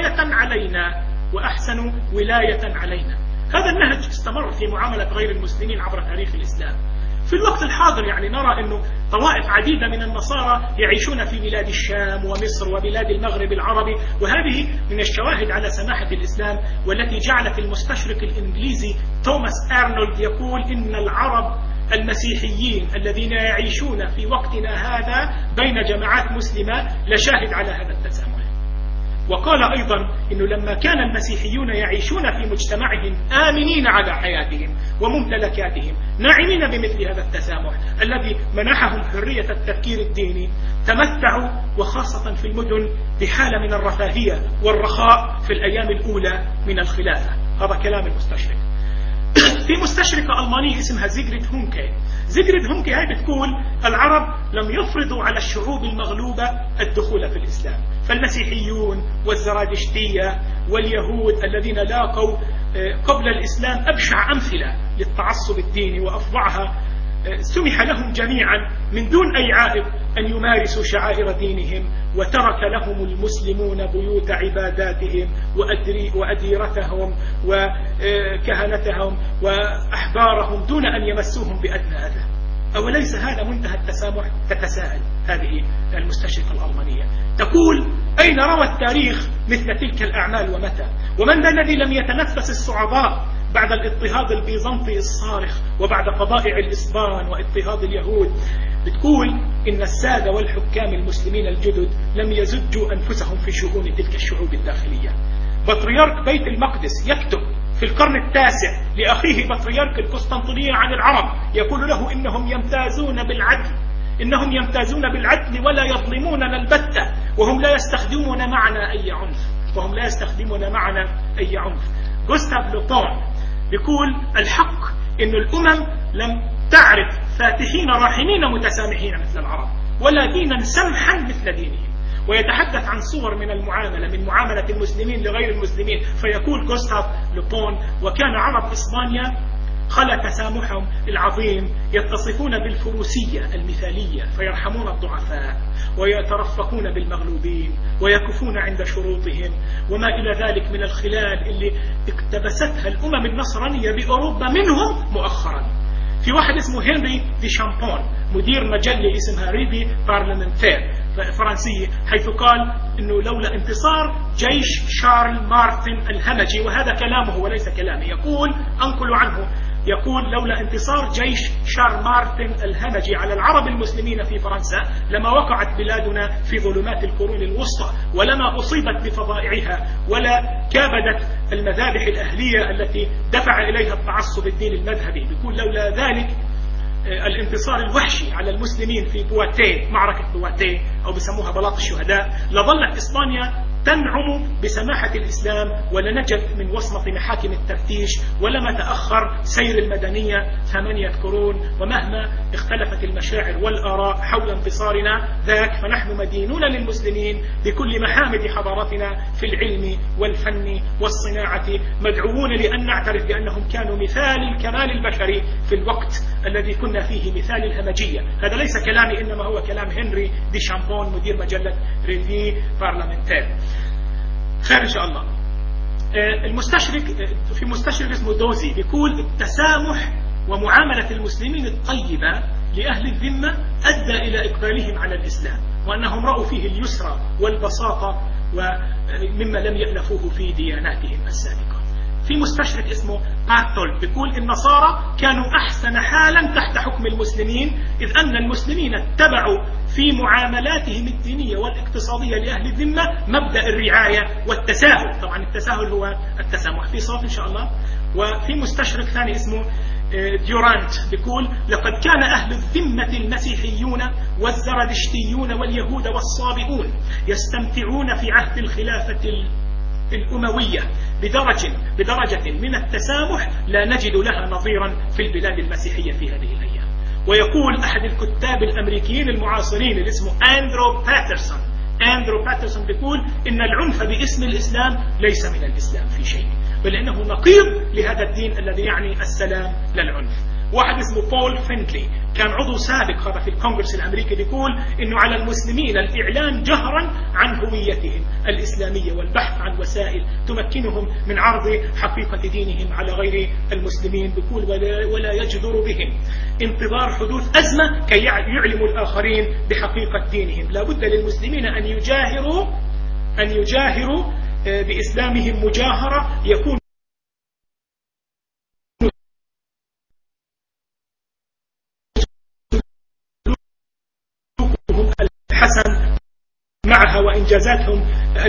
ولاية علينا. هذا النهج استمر في معاملة غير المسلمين عبر تاريخ الإسلام. في الوقت الحاضر يعني نرى أنه طوائف عديدة من النصارى يعيشون في بلاد الشام ومصر وبلاد المغرب العربي، وهذه من الشواهد على سماحة الإسلام، والتي جعلت المستشرق الإنجليزي توماس أرنولد يقول إن العرب المسيحيين الذين يعيشون في وقتنا هذا بين جماعات مسلمة لشاهد على هذا التسامح. وقال أيضا إنه لما كان المسيحيون يعيشون في مجتمعهم آمنين على حياتهم وممتلكاتهم ناعمين بمثل هذا التسامح الذي منحهم حرية التفكير الديني، تمتعوا وخاصة في المدن بحالة من الرفاهية والرخاء في الأيام الأولى من الخلافة. هذا كلام المستشرق. في مستشرقة ألمانية اسمها زيغريد هونكي هاي بتقول العرب لم يفرضوا على الشعوب المغلوبة الدخول في الإسلام، فالمسيحيون والزرادشتية واليهود الذين لاقوا قبل الإسلام أبشع أمثلة للتعصب الديني وأفظعها سمح لهم جميعا من دون أي عائب أن يمارسوا شعائر دينهم، وترك لهم المسلمون بيوت عباداتهم وأديرتهم وكهنتهم وأحبارهم دون أن يمسوهم بأدنى أذى. أوليس هذا منتهى التسامح؟ تتساءل هذه المستشرقة الألمانية، تقول أين روى التاريخ مثل تلك الأعمال ومتى؟ ومن ذا الذي لم يتنفس الصعباء بعد الاضطهاد البيزنطي الصارخ وبعد فضائع الإسبان واضطهاد اليهود؟ بتقول إن السادة والحكام المسلمين الجدد لم يزجوا أنفسهم في شؤون تلك الشعوب الداخلية. بطريرك بيت المقدس يكتب في القرن التاسع لأخيه بطريرك القسطنطينية عن العرب، يقول له إنهم يمتازون بالعدل ولا يظلموننا البتة، وهم لا يستخدمون معنا أي عنف. غوستاف لوبون بيقول الحق إن الأمم لم تعرف فاتحين راحمين متسامحين مثل العرب، ولا دينا سمحا مثل دينهم. ويتحدث عن صور من المعاملة، من معاملة المسلمين لغير المسلمين، فيقول غوستاف لوبون: وكان عرب إسبانيا خلى تسامحهم العظيم يتصفون بالفروسية المثالية، فيرحمون الضعفاء ويترفقون بالمغلوبين ويكفون عند شروطهم، وما إلى ذلك من الخلال اللي اقتبستها الأمم النصرانية بأوروبا منهم مؤخرا. في واحد اسمه هنري دي شامبون مدير مجلة اسمها ريفي بارلمنتير فرنسية، حيث قال إنه لولا انتصار جيش شارل مارتن الهمجي، وهذا كلامه وليس كلامي، أنقل عنه، يقول لولا انتصار جيش شارل مارتن الهمجي على العرب المسلمين في فرنسا لما وقعت بلادنا في ظلمات القرون الوسطى، ولما أصيبت بفظائعها، ولا كابدت المذابح الأهلية التي دفع إليها التعصب الديني المذهبي. بيقول لولا ذلك الانتصار الوحشي على المسلمين في بواتيه، معركة بواتيه أو بسموها بلاط الشهداء، لظلت إسبانيا تنعم بسماحة الإسلام، ولنجد من وصمة محاكم التفتيش ولما تأخر سير المدنية 8 قرون. ومهما اختلفت المشاعر والآراء حول انتصارنا ذاك، فنحن مدينون للمسلمين بكل محامد حضارتنا في العلم والفن والصناعة، مدعوون لأن نعترف بأنهم كانوا مثال الكمال البشري في الوقت الذي كنا فيه مثال الهمجية. هذا ليس كلامي، إنما هو كلام هنري دي شامبون مدير مجلة ريفي بارلمنتير. خير إن شاء الله. المستشرق في مستشرق اسمه دوزي بيقول التسامح ومعاملة المسلمين الطيبة لأهل الذمة أدى إلى إقبالهم على الإسلام، وأنهم رأوا فيه اليسر والبساطة ومما لم يألفوه في دياناتهم السابقة. في مستشرق اسمه باتول بيقول النصارى كانوا أحسن حالا تحت حكم المسلمين، إذ أن المسلمين اتبعوا في معاملاتهم الدينية والاقتصادية لأهل الذمة مبدأ الرعاية والتساهل. طبعا التساهل هو التسامح. في صوت إن شاء الله. وفي مستشرق ثاني اسمه ديورانت بيقول لقد كان أهل الذمة المسيحيون والزردشتيون واليهود والصابئون يستمتعون في عهد الخلافة الأموية بدرجة من التسامح لا نجد لها نظيرا في البلاد المسيحية في هذه الأيام. ويقول أحد الكتاب الأمريكيين المعاصرين اللي اسمه أندرو باترسون بيقول إن العنف باسم الإسلام ليس من الإسلام في شيء، بل إنه نقيض لهذا الدين الذي يعني السلام للعنف. واحد اسمه بول فيندلي كان عضو سابق هذا في الكونغرس الأمريكي بيقول إنه على المسلمين الإعلان جهرا عن هويتهم الإسلامية والبحث عن وسائل تمكنهم من عرض حقيقة دينهم على غير المسلمين. بيقول ولا يجدر بهم انتظار حدوث أزمة كي يعلموا الآخرين بحقيقة دينهم. لا بد للمسلمين أن يجاهروا بإسلامهم مجاهرة يكون الحسن معها وإنجازاتهم.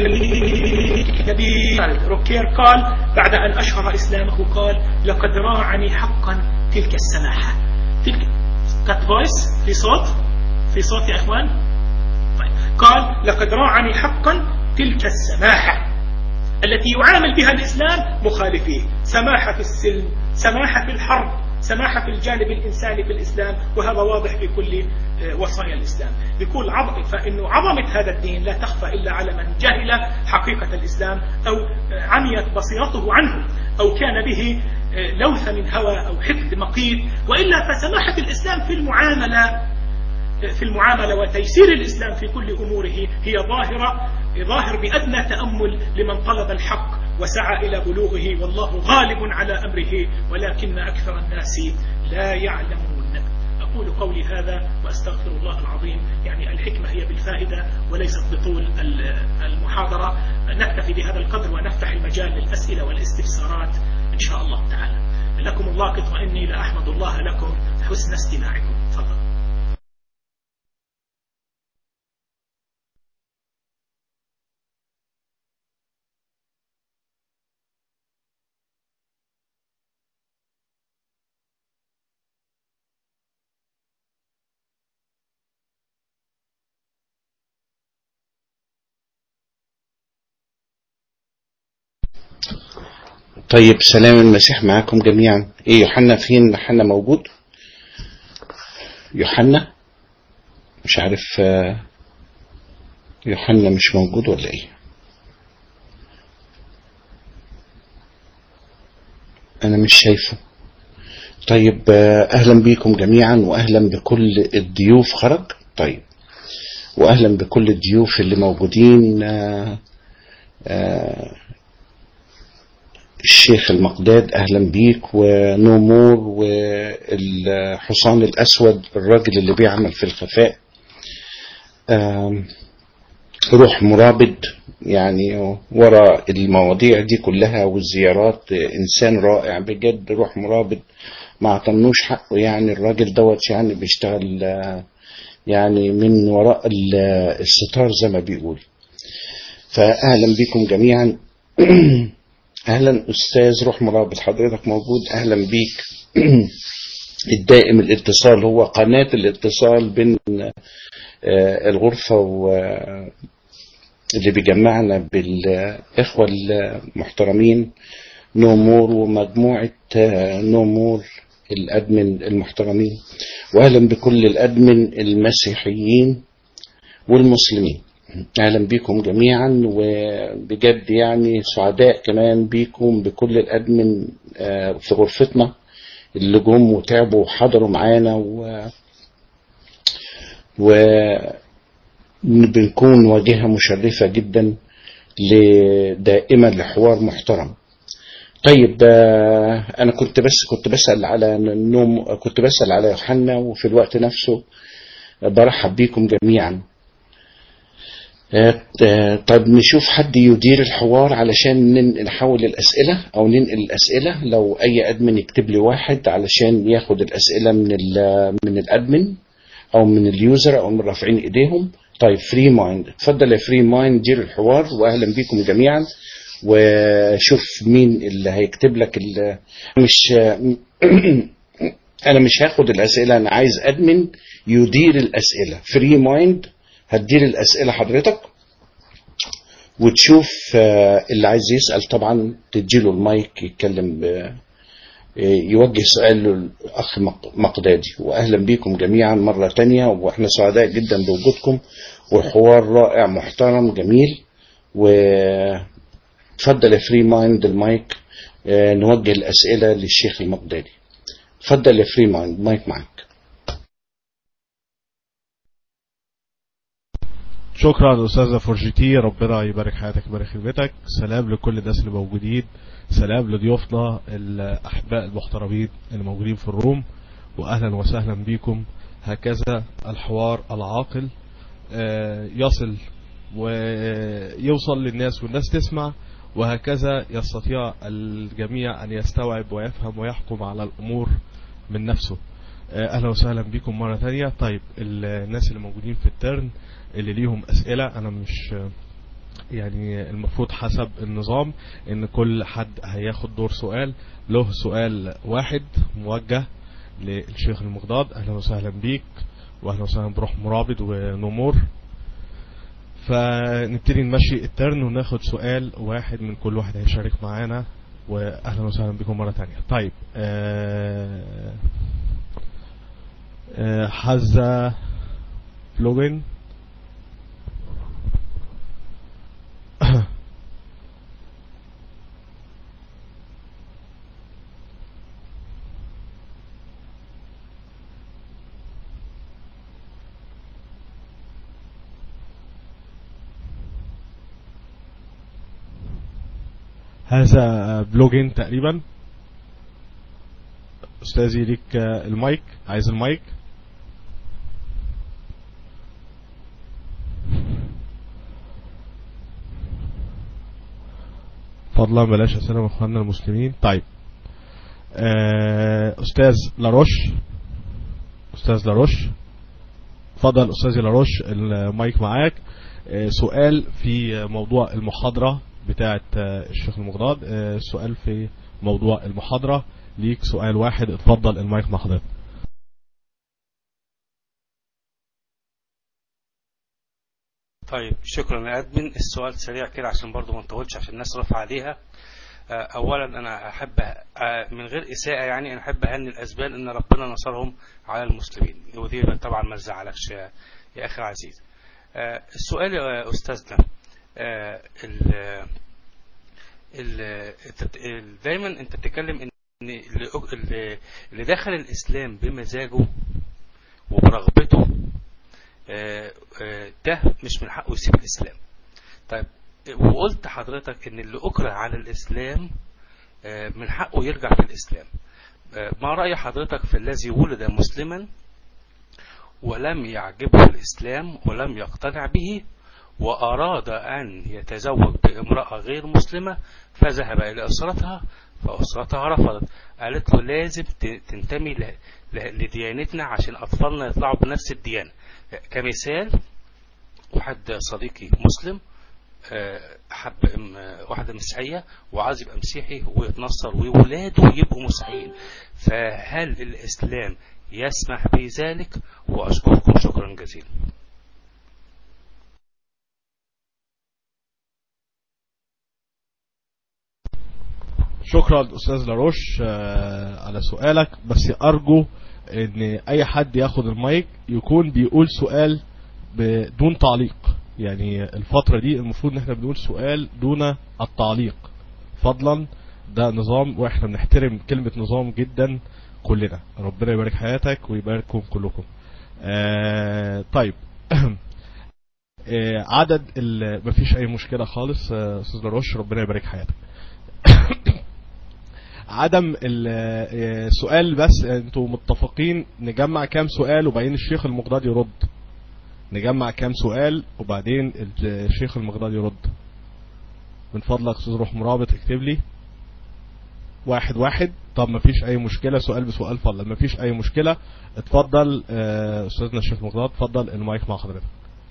النبي روكير قال بعد أن أشهر إسلامه قال لقد راعني حقا تلك السماحة. تلك كات فويس في صوت يا إخوان. طيب. قال لقد راعني حقا تلك السماحة التي يعامل بها الإسلام مخالفيه، سماحة في السلم، سماحة في الحرب، سماحة في الجانب الإنساني في الإسلام، وهذا واضح في كل وصايا الإسلام. بيقول فإنه عظمة هذا الدين لا تخفى إلا على من جهل حقيقة الإسلام أو عميت بصيرته عنه أو كان به لوث من هوى أو حقد مقيت، وإلا فسماحة الإسلام في المعاملة وتيسير الإسلام في كل أموره هي ظاهر بأدنى تأمل لمن طلب الحق وسعى إلى بلوغه، والله غالب على أمره ولكن أكثر الناس لا يعلمون. أقول قولي هذا وأستغفر الله العظيم. يعني الحكمة هي بالفائدة وليست بطول المحاضرة. نكتفي بهذا القدر ونفتح المجال للأسئلة والاستفسارات إن شاء الله تعالى. لكم الله قط وإني لأحمد الله لكم حسن استماعكم. تفضل. طيب، سلام المسيح معكم جميعا. ايه يوحنا فين؟ يوحنا موجود؟ يوحنا مش عارف، يوحنا مش موجود ولا ايه؟ انا مش شايفه. طيب، اهلا بكم جميعا واهلا بكل الضيوف. خرج؟ طيب، واهلا بكل الضيوف اللي موجودين. الشيخ المقداد اهلا بيك، ونومور، والحصان الاسود الراجل اللي بيعمل في الخفاء، روح مرابط يعني وراء المواضيع دي كلها والزيارات، انسان رائع بجد. روح مرابط ما عطنوش حقه، يعني الراجل دوت يعني بيشتغل يعني من وراء الستار زي ما بيقول. فاهلا بكم جميعا. اهلا استاذ روح مرابط، حضرتك موجود؟ اهلا بيك. الدائم الاتصال، هو قناة الاتصال بين الغرفة اللي بيجمعنا بالإخوة المحترمين نومور ومجموعة نومور الأدمن المحترمين، وأهلا بكل الأدمن المسيحيين والمسلمين. أهلا بكم جميعا، وبجد يعني سعداء كمان بكم بكل الأدمن في غرفتنا اللي جم وتعبوا وحضروا معانا، وبنكون واجهة مشرفة جدا دائما لحوار محترم. طيب أنا كنت بسأل على كنت بسأل على يوحنا، وفي الوقت نفسه برحب بكم جميعا. طيب نشوف حد يدير الحوار علشان نحول الأسئلة أو ننقل الأسئلة. لو أي أدمن يكتب لي واحد علشان ياخد الأسئلة من الأدمن أو من اليوزر أو من رافعين إيديهم. طيب فري مايند، اتفضل يا فري مايند دير الحوار، وأهلا بكم جميعا. وشوف مين اللي هيكتب لك أنا مش هاخد الأسئلة، أنا عايز أدمن يدير الأسئلة. فري مايند هتدير الأسئلة حضرتك، وتشوف اللي عايز يسأل طبعا تديله المايك يتكلم يوجه سؤال للأخ مقدادي. وأهلا بكم جميعا مرة تانية، وإحنا سعداء جدا بوجودكم، وحوار رائع محترم جميل. وتفضل يا فري مايند المايك، نوجه الأسئلة للشيخ المقدادي. تفضل يا فري مايند، مايك معك. شكرا أستاذة فورجيتي، ربنا يبارك حياتك يبارك خدمتك. سلام لكل الناس اللي موجودين، سلام لضيوفنا الأحباء المحترمين اللي موجودين في الروم، وأهلا وسهلا بكم. هكذا الحوار العاقل يصل ويوصل للناس والناس تسمع، وهكذا يستطيع الجميع أن يستوعب ويفهم ويحكم على الأمور من نفسه. أهلا وسهلا بكم مرة ثانية. طيب الناس اللي موجودين في الترن اللي ليهم أسئلة، أنا مش يعني المفروض حسب النظام إن كل حد هياخد دور سؤال، له سؤال واحد موجه للشيخ المقداد. أهلا وسهلا بيك، وأهلا وسهلا بروح مرابط ونمور. فنبتدي نمشي الترن وناخد سؤال واحد من كل واحد هيشارك معانا، وأهلا وسهلا بكم مرة تانية. طيب حزة فلوجن هذا بلوجين تقريبا. أستاذي ليك المايك، عايز المايك. فضلا بلاش أسئلة من أخواننا المسلمين. طيب أستاذ لاروش، أستاذ لاروش فضل. أستاذي لاروش المايك معاك. سؤال في موضوع المحاضرة بتاعة الشيخ المقداد، سؤال في موضوع المحاضرة، ليك سؤال واحد، اتفضل المايك مع حضرتك. طيب شكرا يا أدمن. السؤال سريع كده عشان برضو ما نطولش عشان الناس رفع عليها. أولا أنا أحب من غير إساءة يعني أنا أحب أهني الأسبان إن ربنا نصرهم على المسلمين، ودي طبعا ما تزعلكش يا أخي عزيز. السؤال يا أستاذنا، دايما أنت بتتكلم إن اللي دخل الإسلام بمزاجه وبرغبته ده مش من حقه يسيب الإسلام. طيب وقلت حضرتك ان اللي اكره على الاسلام من حقه يرجع في الاسلام. ما رأي حضرتك في الذي ولد مسلما ولم يعجبه الاسلام ولم يقتنع به واراد ان يتزوج بامرأة غير مسلمة فذهب الى اسرتها فاسرتها رفضت، قالت له لازم تنتمي لديانتنا عشان اطفالنا يطلعوا بنفس الديانة. كمثال واحد صديقي مسلم حب واحدة مسيحية وعايز يبقى مسيحي ويتنصر وولاده يبقوا مسيحيين، فهل الإسلام يسمح بذلك؟ وأشكركم شكرا جزيلا. شكرا أستاذ لاروش على سؤالك. بس أرجو ان اي حد ياخد المايك يكون بيقول سؤال بدون تعليق. يعني الفترة دي المفروض ان احنا بنقول سؤال دون التعليق فضلا. ده نظام واحنا بنحترم كلمة نظام جدا كلنا. ربنا يبارك حياتك ويبارككم كلكم. طيب عدد مفيش اي مشكلة خالص استاذ لاروش، ربنا يبارك حياتك. عدم السؤال بس، انتوا متفقين نجمع كام سؤال وبعدين الشيخ المقداد يرد؟ نجمع كام سؤال وبعدين الشيخ المقداد يرد؟ من فضلك استاذ روح مرابط اكتب لي 1-1. طب مفيش اي مشكلة، سؤال بسؤال فضل، مفيش اي مشكلة. اتفضل استاذنا الشيخ المقداد، اتفضل المايك مع حضرتك.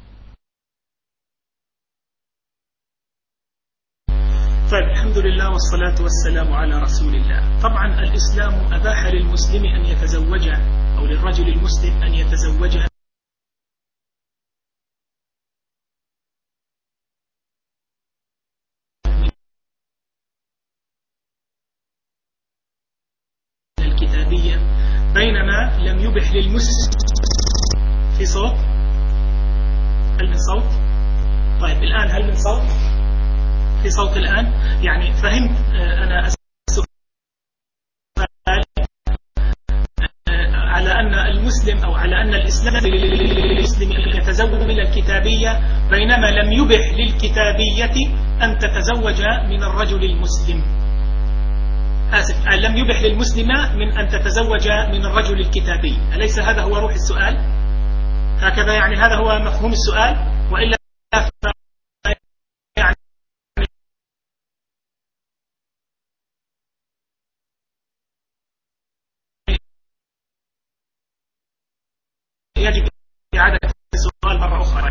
طيب الحمد لله والصلاة والسلام على رسول الله. طبعا الإسلام أباح للمسلم أن يتزوج أو للرجل المسلم أن يتزوج الكتابية، بينما لم يبح للمسلم. في صوت؟ هل من صوت؟ طيب الآن هل من صوت؟ في صوت الآن؟ يعني فهمت أنا السؤال على أن المسلم أو على أن الإسلام للمسلم يتزوج من الكتابية بينما لم يبح للكتابية أن تتزوج من الرجل المسلم. آسف، لم يبح للمسلمة من أن تتزوج من الرجل الكتابي. أليس هذا هو روح السؤال؟ هكذا يعني هذا هو مفهوم السؤال؟ وإلا يجب إعادة السؤال مرة أخرى.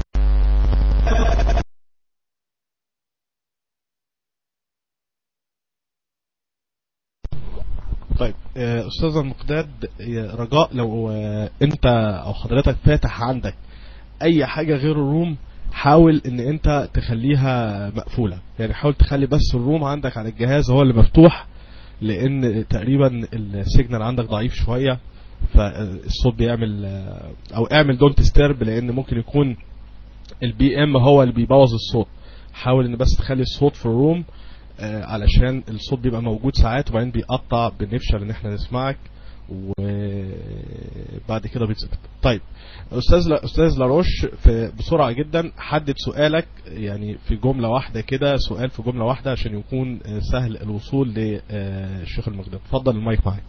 طيب أستاذ المقداد، رجاء لو أنت أو حضرتك فاتح عندك أي حاجة غير الروم حاول ان انت تخليها مقفولة. يعني حاول تخلي بس الروم عندك على الجهاز هو اللي مفتوح، لان تقريبا السيجنال عندك ضعيف شوية فالصوت بيعمل، او اعمل دونت ستيرب لان ممكن يكون البي ام هو اللي بيبوظ الصوت. حاول ان بس تخلي الصوت في الروم علشان الصوت بيبقى موجود ساعات وبعدين بيقطع، بنفشل ان احنا نسمعك وبعد كده بيتظبط. طيب استاذ لاروش بسرعة جدا حدد سؤالك يعني في جملة واحدة كده، سؤال في جملة واحدة عشان يكون سهل الوصول للشيخ المقداد. اتفضل المايك معاك.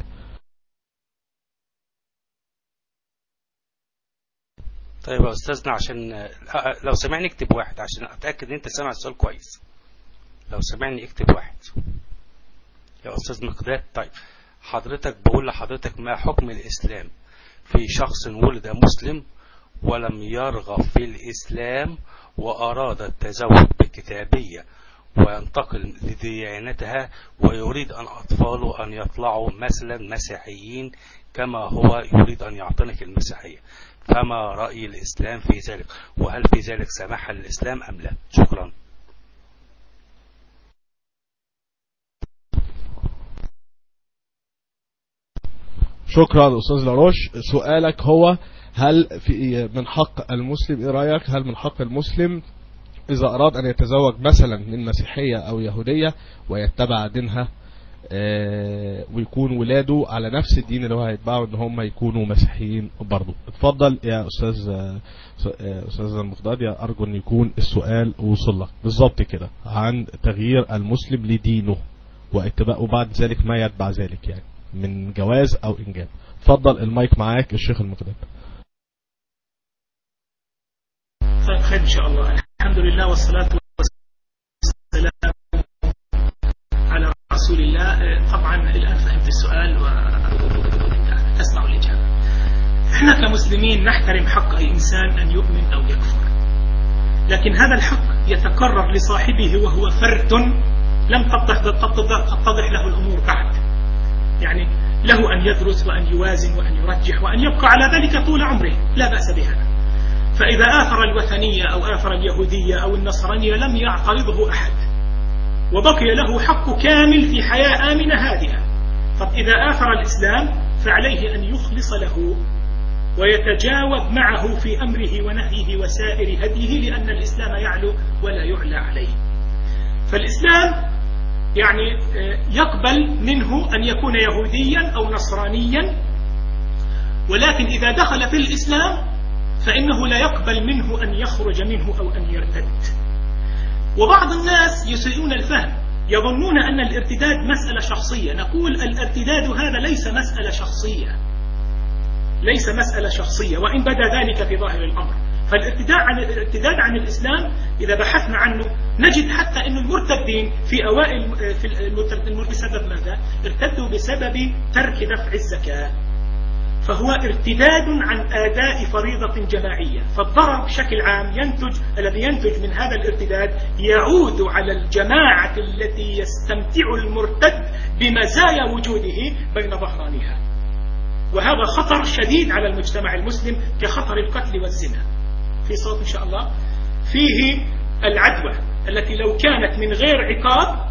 طيب يا أستاذنا، عشان لو سمعني اكتب 1 عشان أتأكد ان انت سامع السؤال كويس. لو سمعني اكتب 1 يا أستاذ مقداد. طيب حضرتك بقول لحضرتك ما حكم الإسلام في شخص ولد مسلم ولم يرغب في الإسلام وأراد التزوج بكتابية وينتقل لديانتها ويريد أن أطفاله أن يطلعوا مثلا مسيحيين كما هو يريد أن يعتنق المسيحية، فما رأي الإسلام في ذلك؟ وهل في ذلك سماح للإسلام أم لا؟ شكرا. شكرا أستاذ لاروش. سؤالك هو هل في من حق المسلم، ايه رأيك، هل من حق المسلم إذا أراد أن يتزوج مثلا من مسيحية أو يهودية ويتبع دينها ويكون ولاده على نفس الدين اللي هو هيتبعه ان هم يكونوا مسيحيين برضو؟ اتفضل يا أستاذ المقداد، يا أرجو أن يكون السؤال وصل لك بالضبط كده عن تغيير المسلم لدينه واتباعه بعد ذلك ما يتبع ذلك، يعني من جواز أو إنجاب. اتفضل المايك معاك الشيخ المقداد. طيب خير إن شاء الله. الحمد لله والصلاة والسلام على رسول الله. طبعا الآن فهمت السؤال وأسمع الإجابة. احنا كمسلمين نحترم حق أي إنسان أن يؤمن أو يكفر، لكن هذا الحق يتكرر لصاحبه وهو فرد لم تتضح له الأمور بعد. يعني له أن يدرس وأن يوازن وأن يرجح وأن يبقى على ذلك طول عمره، لا بأس بهذا. فإذا آثر الوثنية أو آثر اليهودية أو النصرانية لم يعترضه أحد، وبقي له حق كامل في حياة آمنة هادئة. طب إذا آثر الإسلام فعليه أن يخلص له ويتجاوب معه في أمره ونهيه وسائر هديه، لأن الإسلام يعلو ولا يعلى عليه. فالإسلام يعني يقبل منه أن يكون يهوديا أو نصرانيا، ولكن إذا دخل في الإسلام فإنه لا يقبل منه أن يخرج منه أو أن يرتد. وبعض الناس يسيئون الفهم، يظنون أن الارتداد مسألة شخصية. نقول الارتداد هذا ليس مسألة شخصية، ليس مسألة شخصية، وإن بدا ذلك في ظاهر الأمر. فالارتداد عن الإسلام إذا بحثنا عنه نجد حتى أن المرتدين في أوائل بسبب ماذا؟ ارتدوا بسبب ترك دفع الزكاة، فهو ارتداد عن أداء فريضة جماعية. فالضرر بشكل عام الذي ينتج من هذا الارتداد يعود على الجماعة التي يستمتع المرتد بمزايا وجوده بين ظهرانها، وهذا خطر شديد على المجتمع المسلم كخطر القتل والزنا. في صوت إن شاء الله. فيه العدوى التي لو كانت من غير عقاب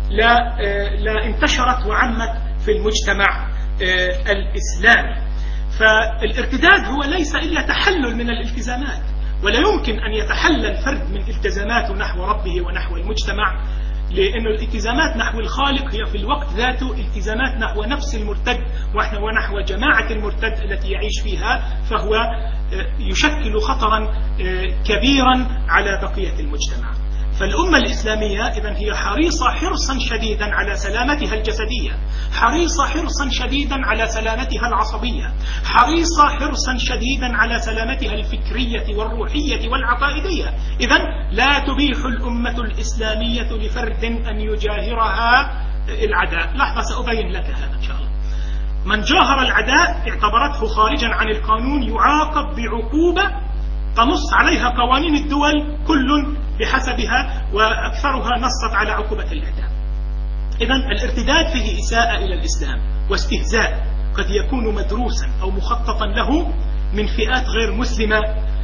لا انتشرت وعمت في المجتمع الإسلامي. فالارتداد هو ليس إلا تحلل من الالتزامات، ولا يمكن أن يتحلل الفرد من التزاماته نحو ربه ونحو المجتمع، لأن الالتزامات نحو الخالق هي في الوقت ذاته التزامات نحو نفس المرتد ونحو جماعة المرتد التي يعيش فيها، فهو يشكل خطرا كبيرا على بقية المجتمع. فالأمة الإسلامية إذن هي حريصة حرصا شديدا على سلامتها الجسدية، حريصة حرصا شديدا على سلامتها العصبية، حريصة حرصا شديدا على سلامتها الفكرية والروحية والعقائدية. إذن لا تبيح الأمة الإسلامية لفرد أن يجاهرها العداء. لحظة سأبين لك هذا إن شاء الله. من جاهر العداء اعتبرته خارجا عن القانون يعاقب بعقوبة تنص عليها قوانين الدول كل بحسبها، وأكثرها نصت على عقوبة الإعدام. إذن الارتداد فيه إساءة إلى الإسلام واستهزاء قد يكون مدروسا أو مخططا له من فئات غير مسلمة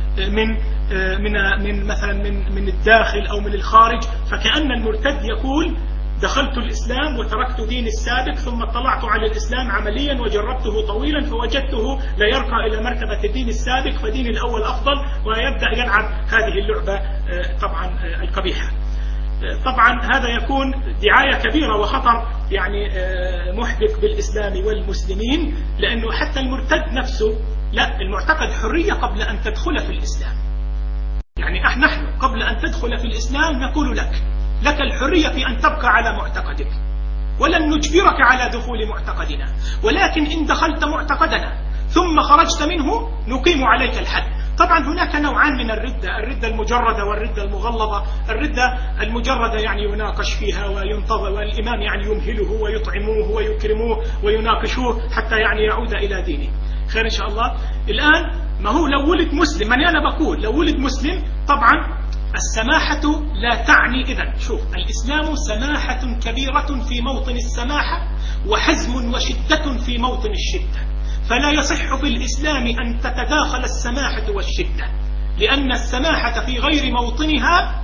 من مثلا من الداخل أو من الخارج. فكأن المرتد يقول دخلت الإسلام وتركت دين السابق ثم اطلعت على الإسلام عمليا وجربته طويلا فوجدته لا يرقى إلى مرتبة الدين السابق، فدين الأول أفضل، ويبدأ يلعب هذه اللعبة طبعا القبيحة. طبعا هذا يكون دعاية كبيرة وخطر يعني محدق بالإسلام والمسلمين، لأنه حتى المرتد نفسه لا، المعتقد حرية قبل أن تدخل في الإسلام. يعني نحن قبل أن تدخل في الإسلام نقول لك الحرية في أن تبقى على معتقدك، ولن نجبرك على دخول معتقدنا، ولكن إن دخلت معتقدنا ثم خرجت منه نقيم عليك الحد. طبعا هناك نوعان من الردة المجردة والردة المغلظة. الردة المجردة يعني يناقش فيها وينتظر، والإمام يعني يمهله ويطعموه ويكرموه ويناقشوه حتى يعني يعود إلى دينه. خير إن شاء الله. الآن ما هو لو ولد مسلم، من أنا بقول لو ولد مسلم طبعا السماحة لا تعني إذن. شوف، الإسلام سماحة كبيرة في موطن السماحة وحزم وشدة في موطن الشدة، فلا يصح في الإسلام أن تتداخل السماحة والشدة، لأن السماحة في غير موطنها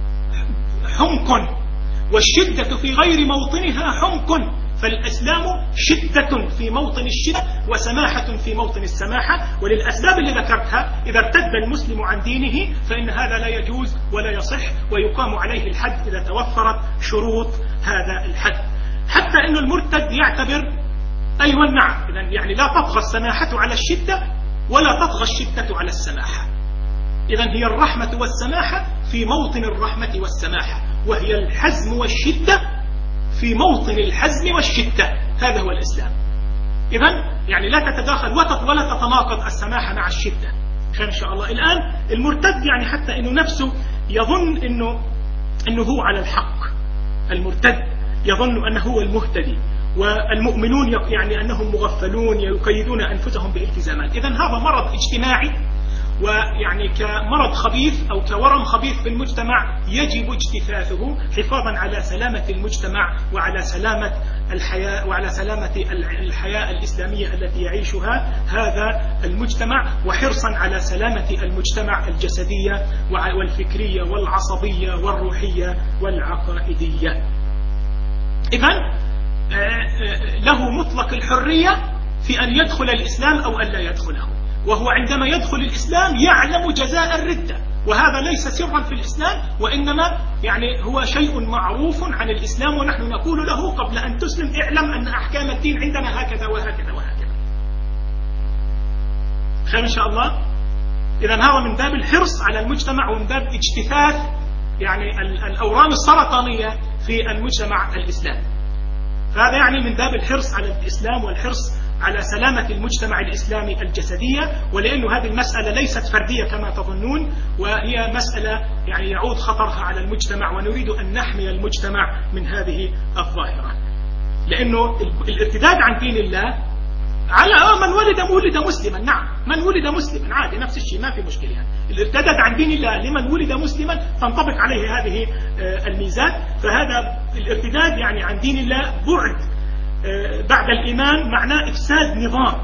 حمق والشدة في غير موطنها حمق. فالإسلام شدة في موطن الشدة وسماحة في موطن السماحة، وللأسباب اللي ذكرتها إذا ارتد المسلم عن دينه فإن هذا لا يجوز ولا يصح، ويقام عليه الحد إذا توفرت شروط هذا الحد. حتى أن المرتد يعتبر أيوة نعم، إذن يعني لا تطغى السماحة على الشدة ولا تطغى الشدة على السماحة. إذن هي الرحمة والسماحة في موطن الرحمة والسماحة، وهي الحزم والشدة في موطن الحزم والشدة. هذا هو الإسلام. إذن يعني لا تتداخل ولا تتناقض السماحة مع الشدة. خير إن شاء الله. الآن المرتد يعني حتى إنه نفسه يظن إنه هو على الحق، المرتد يظن أنه هو المهتدي، والمؤمنون يعني أنهم مغفلون يقيدون أنفسهم بالالتزامات. إذن هذا مرض اجتماعي، ويعني كمرض خبيث أو كورم خبيث في المجتمع يجب اجتثاثه حفاظا على سلامة المجتمع وعلى سلامة الحياة وعلى سلامة الحياة الإسلامية التي يعيشها هذا المجتمع، وحرصا على سلامة المجتمع الجسدية والفكرية والعصبية والروحية والعقائدية. إذن له مطلق الحرية في أن يدخل الإسلام أو أن لا يدخله، وهو عندما يدخل الإسلام يعلم جزاء الردة، وهذا ليس سرا في الإسلام، وإنما يعني هو شيء معروف عن الإسلام، ونحن نقول له قبل أن تسلم اعلم أن أحكام الدين عندنا هكذا وهكذا وهكذا. خير إن شاء الله. إذن هذا من باب الحرص على المجتمع ومن باب اجتثاث يعني الأورام السرطانية في المجتمع الإسلامي. فهذا يعني من باب الحرص على الإسلام والحرص على سلامة المجتمع الإسلامي الجسدية، ولأن هذه المسألة ليست فردية كما تظنون، وهي مسألة يعني يعود خطرها على المجتمع، ونريد أن نحمي المجتمع من هذه الظاهرة. لأنه الارتداد عن دين الله على من ولد مسلما، نعم من ولد مسلما عادي نفس الشيء ما في مشكلة. يعني الارتداد عن دين الله لمن ولد مسلما تنطبق عليه هذه الميزات. فهذا الارتداد يعني عن دين الله بعد الإيمان معناه إفساد نظام.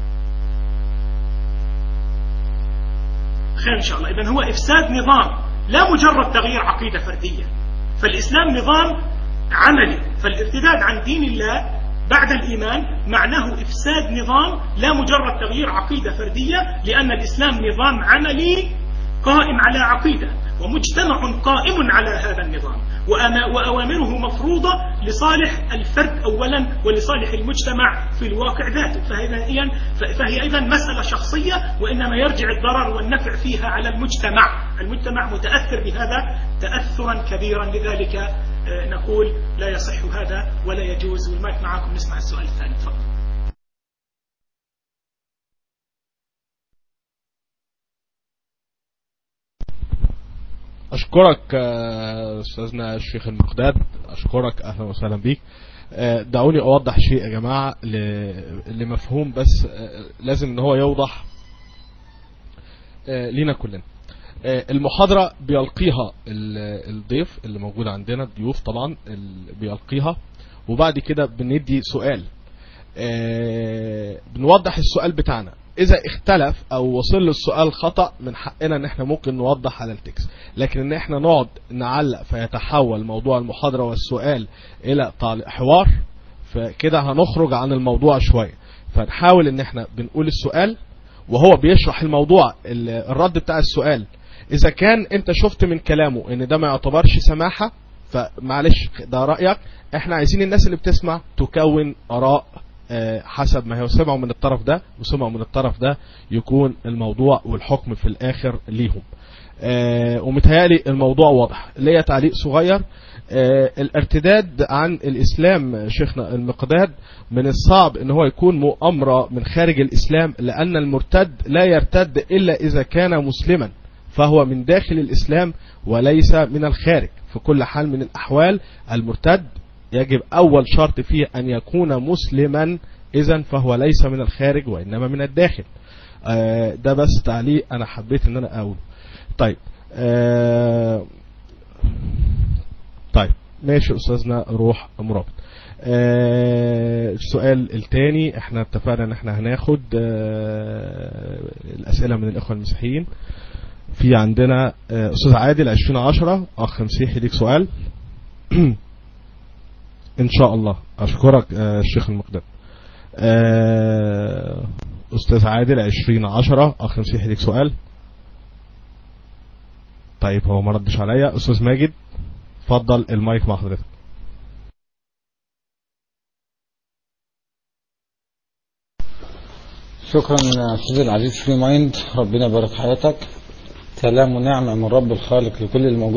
خير إن شاء الله. إذن هو إفساد نظام لا مجرد تغيير عقيدة فردية، فالإسلام نظام عملي، فالارتداد عن دين الله بعد الإيمان معناه إفساد نظام لا مجرد تغيير عقيدة فردية، لأن الإسلام نظام عملي قائم على عقيدة، ومجتمع قائم على هذا النظام، وأوامره مفروضة لصالح الفرد أولا ولصالح المجتمع في الواقع ذاته. فهي أيضا مسألة شخصية، وإنما يرجع الضرر والنفع فيها على المجتمع. المجتمع متأثر بهذا تأثرا كبيرا، لذلك نقول لا يصح هذا ولا يجوز. والمايك معكم نسمع السؤال الثاني. تفضل. أشكرك أستاذنا الشيخ المقداد، أشكرك، أهلا وسهلا بيك. دعوني أوضح شيء يا جماعة لمفهوم، بس لازم ان هو يوضح لينا كلنا. المحاضرة بيلقيها الضيف اللي موجود عندنا، الضيوف طبعا بيلقيها، وبعد كده بندي سؤال، بنوضح السؤال بتاعنا. إذا اختلف أو وصل للسؤال خطأ من حقنا ان احنا ممكن نوضح على التكست، لكن ان احنا نقعد نعلق فيتحول موضوع المحاضرة والسؤال إلى حوار، فكده هنخرج عن الموضوع شوية. فنحاول ان احنا بنقول السؤال وهو بيشرح الموضوع، الرد بتاع السؤال. إذا كان أنت شفت من كلامه إن ده ما يعتبرش سماحة، فمعلش ده رأيك. إحنا عايزين الناس اللي بتسمع تكون آراء حسب ما هو سمعوا من الطرف ده وسمعوا من الطرف ده، يكون الموضوع والحكم في الآخر ليهم. ومتهيألي الموضوع واضح. ليا تعليق صغير. الارتداد عن الإسلام شيخنا المقداد، من الصعب ان هو يكون مؤامرة من خارج الإسلام، لأن المرتد لا يرتد إلا إذا كان مسلما، فهو من داخل الإسلام وليس من الخارج. في كل حال من الأحوال المرتد يجب أول شرط فيه أن يكون مسلما، إذن فهو ليس من الخارج وإنما من الداخل. ده بس تعليق أنا حبيت أن أنا أقوله. طيب ماشي أستاذنا روح مرابط. السؤال الثاني، احنا اتفقنا ان احنا هناخد الأسئلة من الإخوة المسيحيين. في عندنا أستاذ عادل 2010 أخ مسيحي ليك سؤال. إن شاء الله. أشكرك الشيخ المقدم. أستاذ عادل 2010 أخ مسيحي ليك سؤال. طيب هو ما ردش عليا. أستاذ ماجد فضل المايك مع حضرتك. شكرا أستاذ العزيز فري مايند، ربنا يبارك حياتك. سلام ونعمة من رب الخالق لكل الموجود.